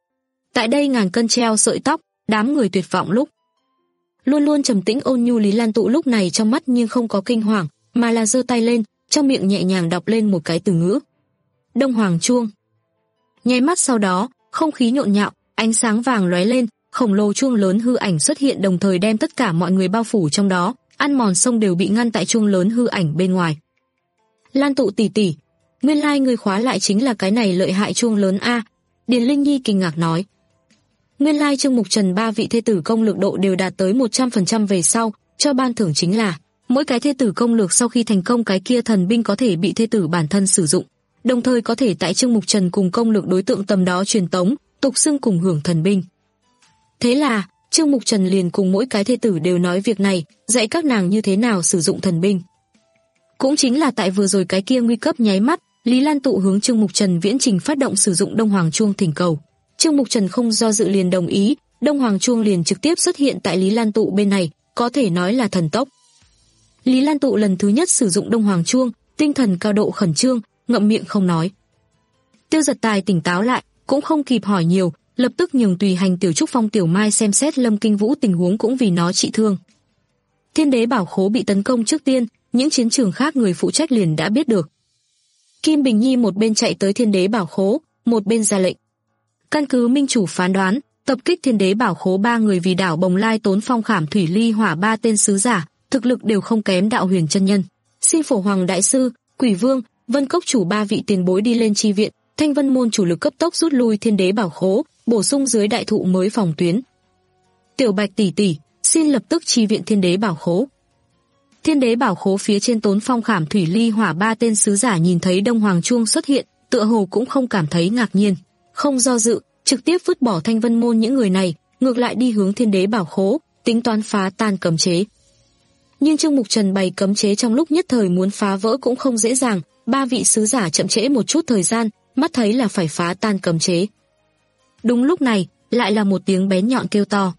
Tại đây ngàn cân treo sợi tóc, đám người tuyệt vọng lúc. Luôn luôn trầm tĩnh ôn nhu Lý Lan Tụ lúc này trong mắt nhưng không có kinh hoàng, mà là giơ tay lên, trong miệng nhẹ nhàng đọc lên một cái từ ngữ. Đông Hoàng Chuông. Nháy mắt sau đó, không khí nhộn nhạo, ánh sáng vàng lóe lên, khổng lồ chuông lớn hư ảnh xuất hiện đồng thời đem tất cả mọi người bao phủ trong đó, ăn mòn sông đều bị ngăn tại chuông lớn hư ảnh bên ngoài. Lan Tụ tỷ tỷ, nguyên lai người khóa lại chính là cái này lợi hại chuông lớn a. Điền Linh Nhi kinh ngạc nói. Nguyên lai Trương Mục Trần ba vị thê tử công lược độ đều đạt tới một trăm phần trăm về sau, cho ban thưởng chính là mỗi cái thê tử công lược sau khi thành công cái kia thần binh có thể bị thê tử bản thân sử dụng, đồng thời có thể tại Trương Mục Trần cùng công lược đối tượng tầm đó truyền tống, tục xưng cùng hưởng thần binh. Thế là, Trương Mục Trần liền cùng mỗi cái thê tử đều nói việc này, dạy các nàng như thế nào sử dụng thần binh. Cũng chính là tại vừa rồi cái kia nguy cấp nháy mắt, Lý Lan Tụ hướng Trương Mục Trần viễn trình phát động sử dụng Đông Hoàng Chuông thỉnh cầu. Trương Mục Trần không do dự liền đồng ý, Đông Hoàng Chuông liền trực tiếp xuất hiện tại Lý Lan Tụ bên này, có thể nói là thần tốc. Lý Lan Tụ lần thứ nhất sử dụng Đông Hoàng Chuông, tinh thần cao độ khẩn trương, ngậm miệng không nói. Tiêu Giật Tài tỉnh táo lại, cũng không kịp hỏi nhiều, lập tức nhường tùy hành Tiểu Trúc Phong Tiểu Mai xem xét Lâm Kinh Vũ tình huống cũng vì nó trị thương. Thiên Đế Bảo Khố bị tấn công trước tiên, những chiến trường khác người phụ trách liền đã biết được. Kim Bình Nhi một bên chạy tới Thiên Đế Bảo Khố, một bên ra lệnh. Căn cứ minh chủ phán đoán, tập kích Thiên Đế Bảo Khố ba người vì đảo Bồng Lai Tốn Phong Khảm Thủy Ly Hỏa ba tên sứ giả, thực lực đều không kém Đạo Huyền chân nhân. Xin Phổ Hoàng đại sư, Quỷ Vương, Vân Cốc chủ ba vị tiền bối đi lên chi viện, Thanh Vân môn chủ lực cấp tốc rút lui Thiên Đế Bảo Khố, bổ sung dưới đại thụ mới phòng tuyến. Tiểu Bạch tỷ tỷ, xin lập tức chi viện Thiên Đế Bảo Khố. Thiên Đế Bảo Khố phía trên Tốn Phong Khảm Thủy Ly Hỏa ba tên sứ giả nhìn thấy Đông Hoàng Chuông xuất hiện, tựa hồ cũng không cảm thấy ngạc nhiên, không do dự, trực tiếp vứt bỏ Thanh Vân môn những người này, ngược lại đi hướng Thiên Đế Bảo Khố, tính toán phá tan cấm chế. Nhưng Trương Mục Trần bày cấm chế trong lúc nhất thời muốn phá vỡ cũng không dễ dàng, ba vị sứ giả chậm trễ một chút thời gian, mắt thấy là phải phá tan cấm chế. Đúng lúc này, lại là một tiếng bén nhọn kêu to.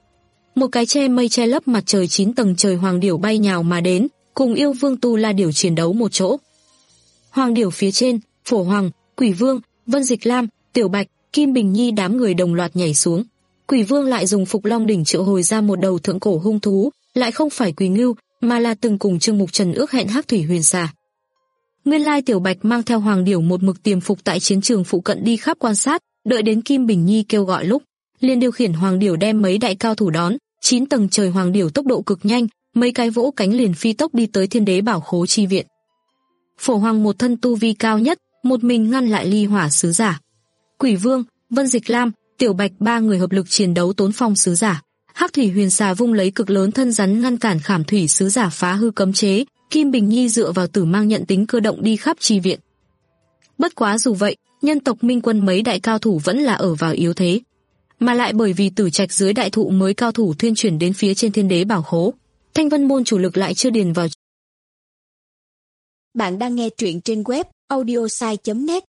Một cái che mây che lấp mặt trời chín tầng trời hoàng điểu bay nhào mà đến, cùng yêu vương Tu La Điểu chiến đấu một chỗ. Hoàng điểu phía trên, Phổ Hoàng, Quỷ Vương, Vân Dịch Lam, Tiểu Bạch, Kim Bình Nhi đám người đồng loạt nhảy xuống. Quỷ Vương lại dùng Phục Long đỉnh triệu hồi ra một đầu thượng cổ hung thú, lại không phải Quỷ Ngưu, mà là từng cùng Trương Mục Trần ước hẹn Hắc Thủy Huyền Xà. Nguyên lai Tiểu Bạch mang theo Hoàng điểu một mực tiềm phục tại chiến trường phụ cận đi khắp quan sát, đợi đến Kim Bình Nhi kêu gọi lúc, liền điều khiển Hoàng điểu đem mấy đại cao thủ đón, chín tầng trời Hoàng điểu tốc độ cực nhanh, mấy cái vỗ cánh liền phi tốc đi tới Thiên Đế Bảo Khố chi viện. Phổ Hoàng một thân tu vi cao nhất, một mình ngăn lại Ly Hỏa sứ giả. Quỷ Vương, Vân Dịch Lam, Tiểu Bạch ba người hợp lực chiến đấu Tốn Phong sứ giả. Hắc thủy huyền xà vung lấy cực lớn thân rắn ngăn cản Khảm thủy sứ giả phá hư cấm chế, Kim Bình Nhi dựa vào Tử Mang nhận tính cơ động đi khắp chi viện. Bất quá dù vậy, nhân tộc Minh quân mấy đại cao thủ vẫn là ở vào yếu thế, mà lại bởi vì Tử Trạch dưới đại thụ mới cao thủ thuyên chuyển đến phía trên Thiên Đế Bảo Khố, Thanh Vân môn chủ lực lại chưa điền vào. Bạn đang nghe truyện trên web audiosai chấm net.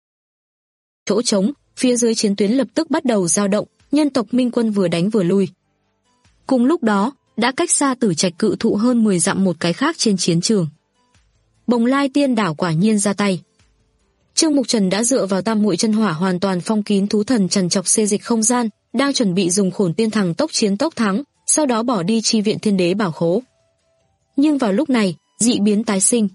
Chỗ trống, phía dưới chiến tuyến lập tức bắt đầu dao động, nhân tộc Minh quân vừa đánh vừa lui. Cùng lúc đó, đã cách xa Tử Trạch cự thụ hơn mười dặm một cái khác trên chiến trường. Bồng Lai Tiên Đảo quả nhiên ra tay. Trương Mục Trần đã dựa vào Tam Muội chân hỏa hoàn toàn phong kín thú thần trần trọc xê dịch không gian, đang chuẩn bị dùng Khổn Tiên Thằng tốc chiến tốc thắng, sau đó bỏ đi chi viện Thiên Đế Bảo Khố. Nhưng vào lúc này, dị biến tái sinh.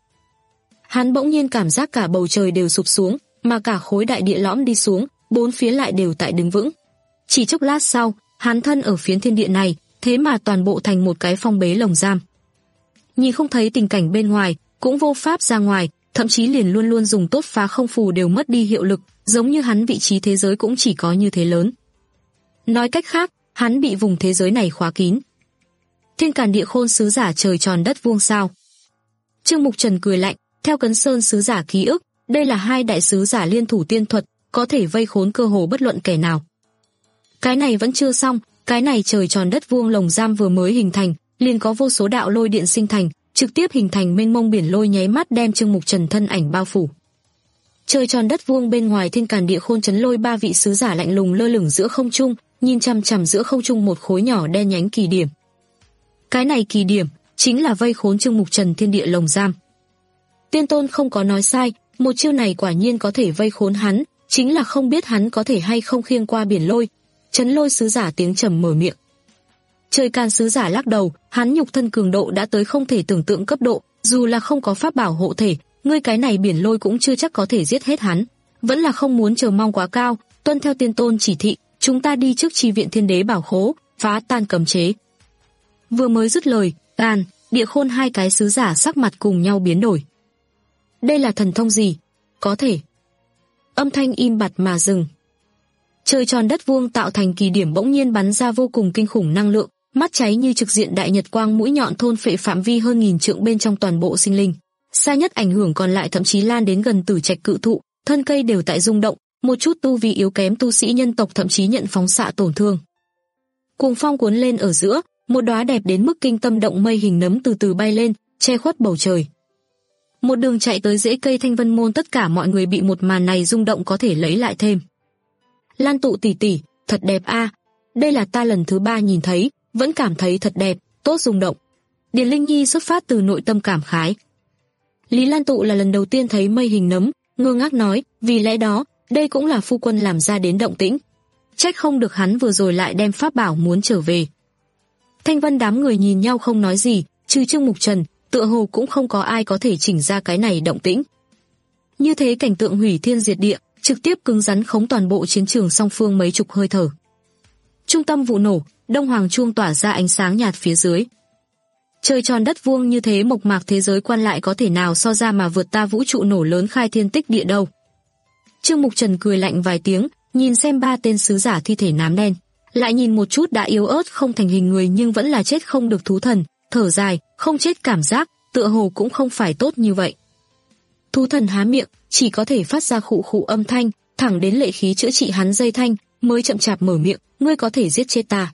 Hắn bỗng nhiên cảm giác cả bầu trời đều sụp xuống, mà cả khối đại địa lõm đi xuống, bốn phía lại đều tại đứng vững. Chỉ chốc lát sau, hắn thân ở phiến thiên địa này, thế mà toàn bộ thành một cái phong bế lồng giam. Nhìn không thấy tình cảnh bên ngoài, cũng vô pháp ra ngoài, thậm chí liền luôn luôn dùng tốt phá không phù đều mất đi hiệu lực, giống như hắn vị trí thế giới cũng chỉ có như thế lớn. Nói cách khác, hắn bị vùng thế giới này khóa kín. Thiên Càn Địa Khôn sứ giả trời tròn đất vuông sao? Trương Mục Trần cười lạnh, theo Cấn Sơn sứ giả ký ức, đây là hai đại sứ giả liên thủ tiên thuật, có thể vây khốn cơ hồ bất luận kẻ nào. Cái này vẫn chưa xong, cái này trời tròn đất vuông lồng giam vừa mới hình thành, liền có vô số đạo lôi điện sinh thành, trực tiếp hình thành mênh mông biển lôi nháy mắt đem Trương Mục Trần thân ảnh bao phủ. Trời tròn đất vuông bên ngoài Thiên Càn Địa Khôn chấn lôi ba vị sứ giả lạnh lùng lơ lửng giữa không trung, nhìn chằm chằm giữa không trung một khối nhỏ đen nhánh kỳ điểm. Cái này kỳ điểm chính là vây khốn Trương Mục Trần thiên địa lồng giam. Tiên Tôn không có nói sai, một chiêu này quả nhiên có thể vây khốn hắn, chính là không biết hắn có thể hay không khiêng qua biển lôi. Chấn lôi sứ giả tiếng trầm mở miệng. Trời Càn sứ giả lắc đầu, hắn nhục thân cường độ đã tới không thể tưởng tượng cấp độ, dù là không có pháp bảo hộ thể, ngươi cái này biển lôi cũng chưa chắc có thể giết hết hắn. Vẫn là không muốn chờ mong quá cao, tuân theo Tiên Tôn chỉ thị, chúng ta đi trước chi viện Thiên Đế Bảo Khố, phá tan cấm chế. Vừa mới dứt lời, Càn, Địa Khôn hai cái sứ giả sắc mặt cùng nhau biến đổi. Đây là thần thông gì? Có thể. Âm thanh im bặt mà dừng. Trời tròn đất vuông tạo thành kỳ điểm bỗng nhiên bắn ra vô cùng kinh khủng năng lượng, mắt cháy như trực diện đại nhật quang mũi nhọn thôn phệ phạm vi hơn nghìn trượng bên trong toàn bộ sinh linh. Xa nhất ảnh hưởng còn lại thậm chí lan đến gần Tử Trạch cự thụ, thân cây đều tại rung động, một chút tu vi yếu kém tu sĩ nhân tộc thậm chí nhận phóng xạ tổn thương. Cuồng phong cuốn lên ở giữa, một đóa đẹp đến mức kinh tâm động mây hình nấm từ từ bay lên, che khuất bầu trời. Một đường chạy tới rễ cây Thanh Vân môn, tất cả mọi người bị một màn này rung động có thể lấy lại thêm. Lan Tụ tỷ tỷ, thật đẹp a, đây là ta lần thứ ba nhìn thấy, vẫn cảm thấy thật đẹp, tốt rung động. Điền Linh Nhi xuất phát từ nội tâm cảm khái. Lý Lan Tụ là lần đầu tiên thấy mây hình nấm, ngơ ngác nói, vì lẽ đó, đây cũng là phu quân làm ra đến động tĩnh. Trách không được hắn vừa rồi lại đem pháp bảo muốn trở về. Thanh Vân đám người nhìn nhau không nói gì, trừ Trương Mục Trần, tựa hồ cũng không có ai có thể chỉnh ra cái này động tĩnh. Như thế cảnh tượng hủy thiên diệt địa, trực tiếp cứng rắn khống toàn bộ chiến trường song phương mấy chục hơi thở. Trung tâm vụ nổ, Đông Hoàng chuông tỏa ra ánh sáng nhạt phía dưới. Trời tròn đất vuông như thế mộc mạc thế giới quan lại có thể nào so ra mà vượt ta vũ trụ nổ lớn khai thiên tích địa đâu. Trương Mục Trần cười lạnh vài tiếng, nhìn xem ba tên sứ giả thi thể nám đen, lại nhìn một chút đã yếu ớt không thành hình người nhưng vẫn là chết không được thú thần, thở dài, không chết cảm giác, tựa hồ cũng không phải tốt như vậy. Thú thần há miệng, chỉ có thể phát ra khụ khụ âm thanh, thẳng đến lệ khí chữa trị hắn dây thanh, mới chậm chạp mở miệng, ngươi có thể giết chết ta.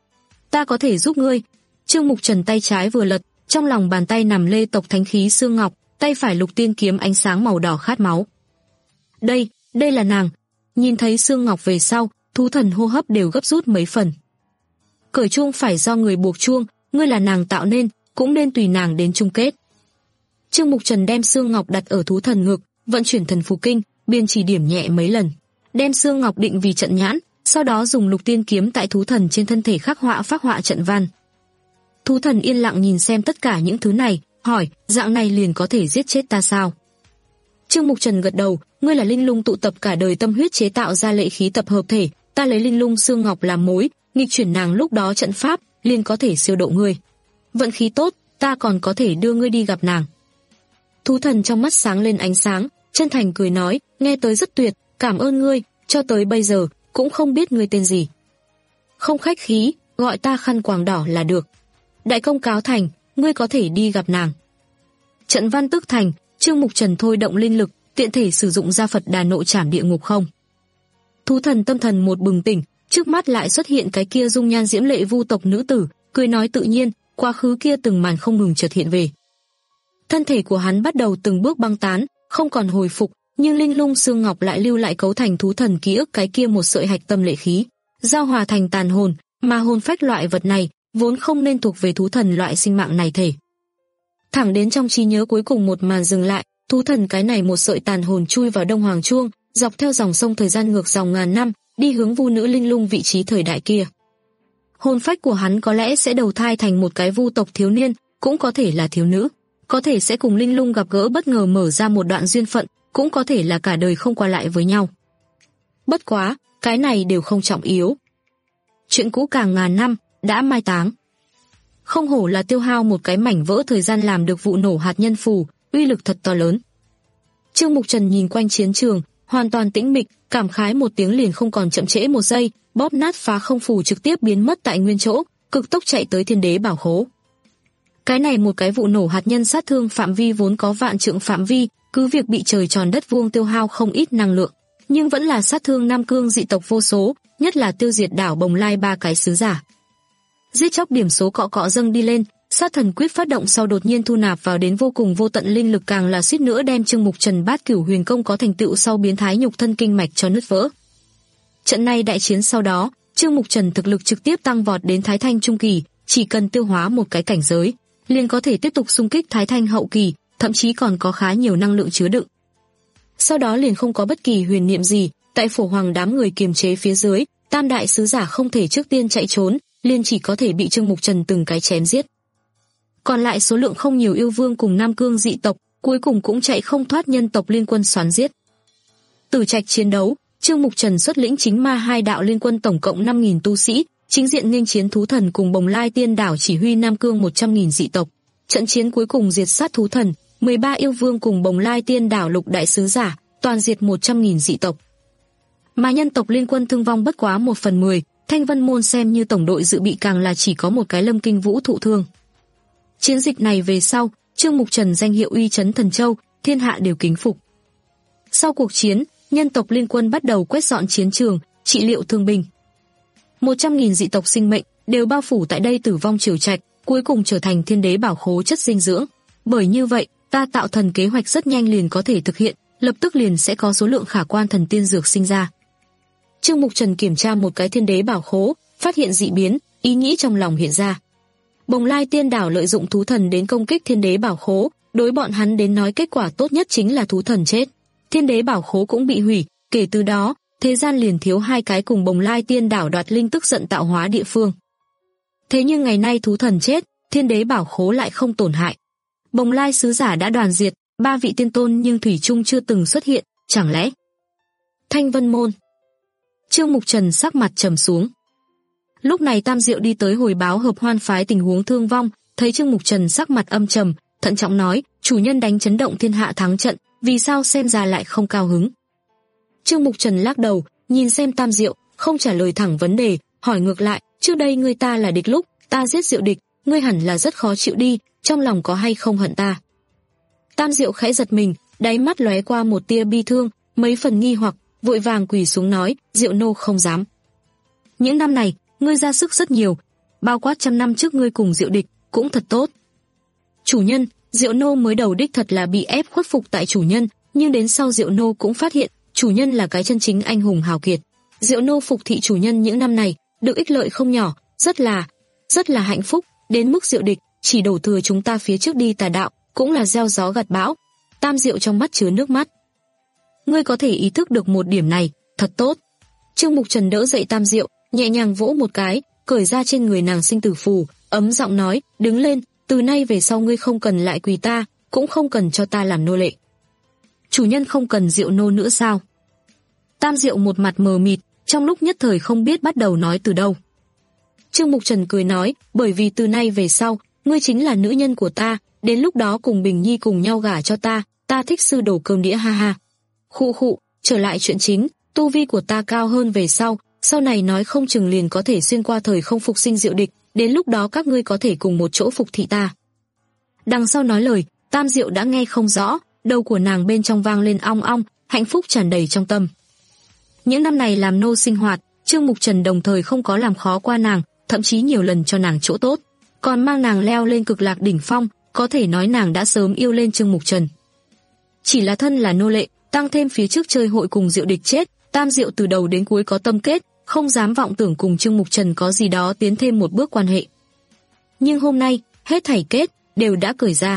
Ta có thể giúp ngươi. Trương Mục Trần tay trái vừa lật, trong lòng bàn tay nằm lê tộc thánh khí xương ngọc, tay phải lục tiên kiếm ánh sáng màu đỏ khát máu. Đây, đây là nàng. Nhìn thấy xương ngọc về sau, thú thần hô hấp đều gấp rút mấy phần. Cởi chuông phải do người buộc chuông, ngươi là nàng tạo nên, cũng nên tùy nàng đến chung kết. Trương Mục Trần đem xương ngọc đặt ở thú thần ngực, vận chuyển thần phù kinh, biên chỉ điểm nhẹ mấy lần, đem xương ngọc định vì trận nhãn, sau đó dùng lục tiên kiếm tại thú thần trên thân thể khắc họa phác họa trận văn. Thú thần yên lặng nhìn xem tất cả những thứ này, hỏi, dạng này liền có thể giết chết ta sao? Trương Mục Trần gật đầu, ngươi là linh lung tụ tập cả đời tâm huyết chế tạo ra lệ khí tập hợp thể, ta lấy linh lung xương ngọc làm mối, nghịch chuyển nàng lúc đó trận pháp, liền có thể siêu độ ngươi. Vận khí tốt, ta còn có thể đưa ngươi đi gặp nàng. Thú thần trong mắt sáng lên ánh sáng, chân thành cười nói, nghe tới rất tuyệt, cảm ơn ngươi, cho tới bây giờ, cũng không biết ngươi tên gì. Không khách khí, gọi ta khăn quàng đỏ là được. Đại công cáo thành, ngươi có thể đi gặp nàng. Trận văn tức thành, Trương Mục Trần thôi động linh lực, tiện thể sử dụng ra Phật Đà Nộ Trảm Địa Ngục không. Thú thần tâm thần một bừng tỉnh, trước mắt lại xuất hiện cái kia dung nhan diễm lệ vu tộc nữ tử, cười nói tự nhiên, quá khứ kia từng màn không ngừng chợt hiện về. Thân thể của hắn bắt đầu từng bước băng tán, không còn hồi phục, nhưng linh lung xương ngọc lại lưu lại cấu thành thú thần ký ức cái kia một sợi hạch tâm lệ khí, giao hòa thành tàn hồn, mà hồn phách loại vật này vốn không nên thuộc về thú thần loại sinh mạng này thể. Thẳng đến trong trí nhớ cuối cùng một màn dừng lại, thú thần cái này một sợi tàn hồn chui vào Đông Hoàng Chuông, dọc theo dòng sông thời gian ngược dòng ngàn năm, đi hướng vu nữ linh lung vị trí thời đại kia. Hồn phách của hắn có lẽ sẽ đầu thai thành một cái vu tộc thiếu niên, cũng có thể là thiếu nữ, có thể sẽ cùng linh lung gặp gỡ bất ngờ mở ra một đoạn duyên phận, cũng có thể là cả đời không qua lại với nhau. Bất quá, cái này đều không trọng yếu. Chuyện cũ càng ngàn năm, đã mai táng. Không hổ là tiêu hao một cái mảnh vỡ thời gian làm được vụ nổ hạt nhân phù, uy lực thật to lớn. Trương Mục Trần nhìn quanh chiến trường, hoàn toàn tĩnh mịch, cảm khái một tiếng liền không còn chậm trễ một giây, bóp nát phá không phù trực tiếp biến mất tại nguyên chỗ, cực tốc chạy tới Thiên Đế Bảo Khố. Cái này một cái vụ nổ hạt nhân sát thương phạm vi vốn có vạn trượng phạm vi, cứ việc bị trời tròn đất vuông tiêu hao không ít năng lượng, nhưng vẫn là sát thương Nam Cương dị tộc vô số, nhất là tiêu diệt đảo Bồng Lai ba cái sứ giả. Giết chóc điểm số cọ cọ dâng đi lên, sát thần quyết phát động sau đột nhiên thu nạp vào đến vô cùng vô tận linh lực, càng là suýt nữa đem Trương Mục Trần Bát Cửu Huyền Công có thành tựu sau biến thái nhục thân kinh mạch cho nứt vỡ. Trận này đại chiến sau đó, Trương Mục Trần thực lực trực tiếp tăng vọt đến Thái Thanh trung kỳ, chỉ cần tiêu hóa một cái cảnh giới, liền có thể tiếp tục xung kích Thái Thanh hậu kỳ, thậm chí còn có khá nhiều năng lượng chứa đựng. Sau đó liền không có bất kỳ huyền niệm gì, tại Phổ Hoàng đám người kiềm chế phía dưới, tam đại sứ giả không thể trước tiên chạy trốn, liền chỉ có thể bị Trương Mục Trần từng cái chém giết. Còn lại số lượng không nhiều yêu vương cùng Nam Cương dị tộc, cuối cùng cũng chạy không thoát nhân tộc liên quân xoắn giết. Tử trạch chiến đấu, Trương Mục Trần xuất lĩnh chính ma hai đạo liên quân tổng cộng năm nghìn tu sĩ, chính diện nghênh chiến thú thần cùng Bồng Lai Tiên đảo chỉ huy Nam Cương một trăm nghìn dị tộc. Trận chiến cuối cùng diệt sát thú thần, mười ba yêu vương cùng Bồng Lai Tiên đảo lục đại sứ giả, toàn diệt một trăm nghìn dị tộc. Mà nhân tộc liên quân thương vong bất quá một phần mười, Thanh Vân Môn xem như tổng đội dự bị càng là chỉ có một cái Lâm Kinh Vũ thụ thương. Chiến dịch này về sau, Trương Mục Trần danh hiệu uy chấn Thần Châu, thiên hạ đều kính phục. Sau cuộc chiến, nhân tộc liên quân bắt đầu quét dọn chiến trường, trị liệu thương binh. một trăm nghìn dị tộc sinh mệnh đều bao phủ tại đây tử vong triều trạch, cuối cùng trở thành Thiên Đế Bảo Khố chất dinh dưỡng. Bởi như vậy, ta tạo thần kế hoạch rất nhanh liền có thể thực hiện, lập tức liền sẽ có số lượng khả quan thần tiên dược sinh ra. Trương Mục Trần kiểm tra một cái Thiên Đế Bảo Khố, phát hiện dị biến, ý nghĩ trong lòng hiện ra. Bồng Lai Tiên đảo lợi dụng thú thần đến công kích Thiên Đế Bảo Khố, đối bọn hắn đến nói kết quả tốt nhất chính là thú thần chết. Thiên Đế Bảo Khố cũng bị hủy, kể từ đó, thế gian liền thiếu hai cái cùng Bồng Lai Tiên đảo đoạt linh tức giận tạo hóa địa phương. Thế nhưng ngày nay thú thần chết, Thiên Đế Bảo Khố lại không tổn hại. Bồng Lai sứ giả đã đoàn diệt, ba vị tiên tôn nhưng thủy chung chưa từng xuất hiện, chẳng lẽ Thanh Vân Môn? Trương Mục Trần sắc mặt trầm xuống. Lúc này Tam Diệu đi tới hồi báo Hợp Hoan phái tình huống thương vong, thấy Trương Mục Trần sắc mặt âm trầm, thận trọng nói, chủ nhân đánh chấn động thiên hạ thắng trận, vì sao xem ra lại không cao hứng? Trương Mục Trần lắc đầu, nhìn xem Tam Diệu, không trả lời thẳng vấn đề, hỏi ngược lại, trước đây ngươi ta là địch lúc, ta giết Diệu địch, ngươi hẳn là rất khó chịu đi, trong lòng có hay không hận ta? Tam Diệu khẽ giật mình, đáy mắt lóe qua một tia bi thương, mấy phần nghi hoặc, vội vàng quỳ xuống nói, Diệu nô không dám. Những năm này, ngươi ra sức rất nhiều, bao quát trăm năm trước ngươi cùng Diệu địch, cũng thật tốt. Chủ nhân, Diệu nô mới đầu đích thật là bị ép khuất phục tại chủ nhân, nhưng đến sau Diệu nô cũng phát hiện, chủ nhân là cái chân chính anh hùng hào kiệt. Diệu nô phục thị chủ nhân những năm này, được ích lợi không nhỏ, rất là, rất là hạnh phúc, đến mức Diệu địch, chỉ đổ thừa chúng ta phía trước đi tà đạo, cũng là gieo gió gặt bão. Tam Diệu trong mắt chứa nước mắt. Ngươi có thể ý thức được một điểm này, thật tốt. Trương Mục Trần đỡ dậy Tam Diệu, nhẹ nhàng vỗ một cái, cởi ra trên người nàng sinh tử phù, ấm giọng nói, đứng lên, từ nay về sau ngươi không cần lại quỳ ta, cũng không cần cho ta làm nô lệ. Chủ nhân không cần Diệu nô nữa sao? Tam Diệu một mặt mờ mịt, trong lúc nhất thời không biết bắt đầu nói từ đâu. Trương Mục Trần cười nói, bởi vì từ nay về sau, ngươi chính là nữ nhân của ta, đến lúc đó cùng Bình Nhi cùng nhau gả cho ta, ta thích sư đổ cơm đĩa ha ha. Khụ khụ, trở lại chuyện chính, tu vi của ta cao hơn về sau, sau này nói không chừng liền có thể xuyên qua thời không phục sinh Diệu địch, đến lúc đó các ngươi có thể cùng một chỗ phục thị ta. Đằng sau nói lời, Tam Diệu đã nghe không rõ, đầu của nàng bên trong vang lên ong ong, hạnh phúc tràn đầy trong tâm. Những năm này làm nô sinh hoạt, Trương Mục Trần đồng thời không có làm khó qua nàng, thậm chí nhiều lần cho nàng chỗ tốt, còn mang nàng leo lên cực lạc đỉnh phong, có thể nói nàng đã sớm yêu lên Trương Mục Trần. Chỉ là thân là nô lệ, tăng thêm phía trước chơi hội cùng Diệu địch chết, Tam Diệu từ đầu đến cuối có tâm kết, không dám vọng tưởng cùng Trương Mục Trần có gì đó tiến thêm một bước quan hệ. Nhưng hôm nay, hết thảy kết đều đã cởi ra.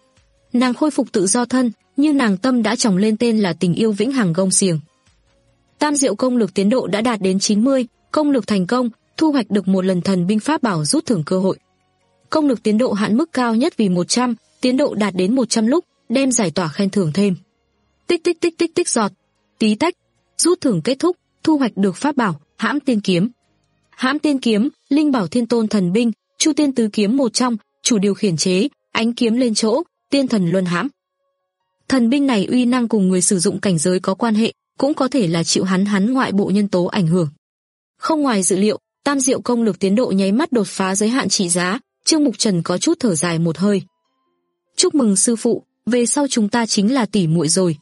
Nàng khôi phục tự do thân, nhưng nàng tâm đã trồng lên tên là tình yêu vĩnh hằng gông xiềng. Tam Diệu công lực tiến độ đã đạt đến chín mươi, công lực thành công, thu hoạch được một lần thần binh pháp bảo rút thưởng cơ hội. Công lực tiến độ hạn mức cao nhất vì một trăm, tiến độ đạt đến một trăm lúc, đem giải tỏa khen thưởng thêm. Tích tích tích tích tích giọt, tí tách, rút thưởng kết thúc, thu hoạch được pháp bảo Hãm Tiên kiếm. Hãm Tiên kiếm, linh bảo thiên tôn thần binh, Chu Tiên tứ kiếm một trong, chủ điều khiển chế, ánh kiếm lên chỗ, tiên thần luân hãm. Thần binh này uy năng cùng người sử dụng cảnh giới có quan hệ, cũng có thể là chịu hắn hắn ngoại bộ nhân tố ảnh hưởng. Không ngoài dự liệu, Tam Diệu công lực tiến độ nháy mắt đột phá giới hạn trị giá, Trương Mục Trần có chút thở dài một hơi. Chúc mừng sư phụ, về sau chúng ta chính là tỷ muội rồi.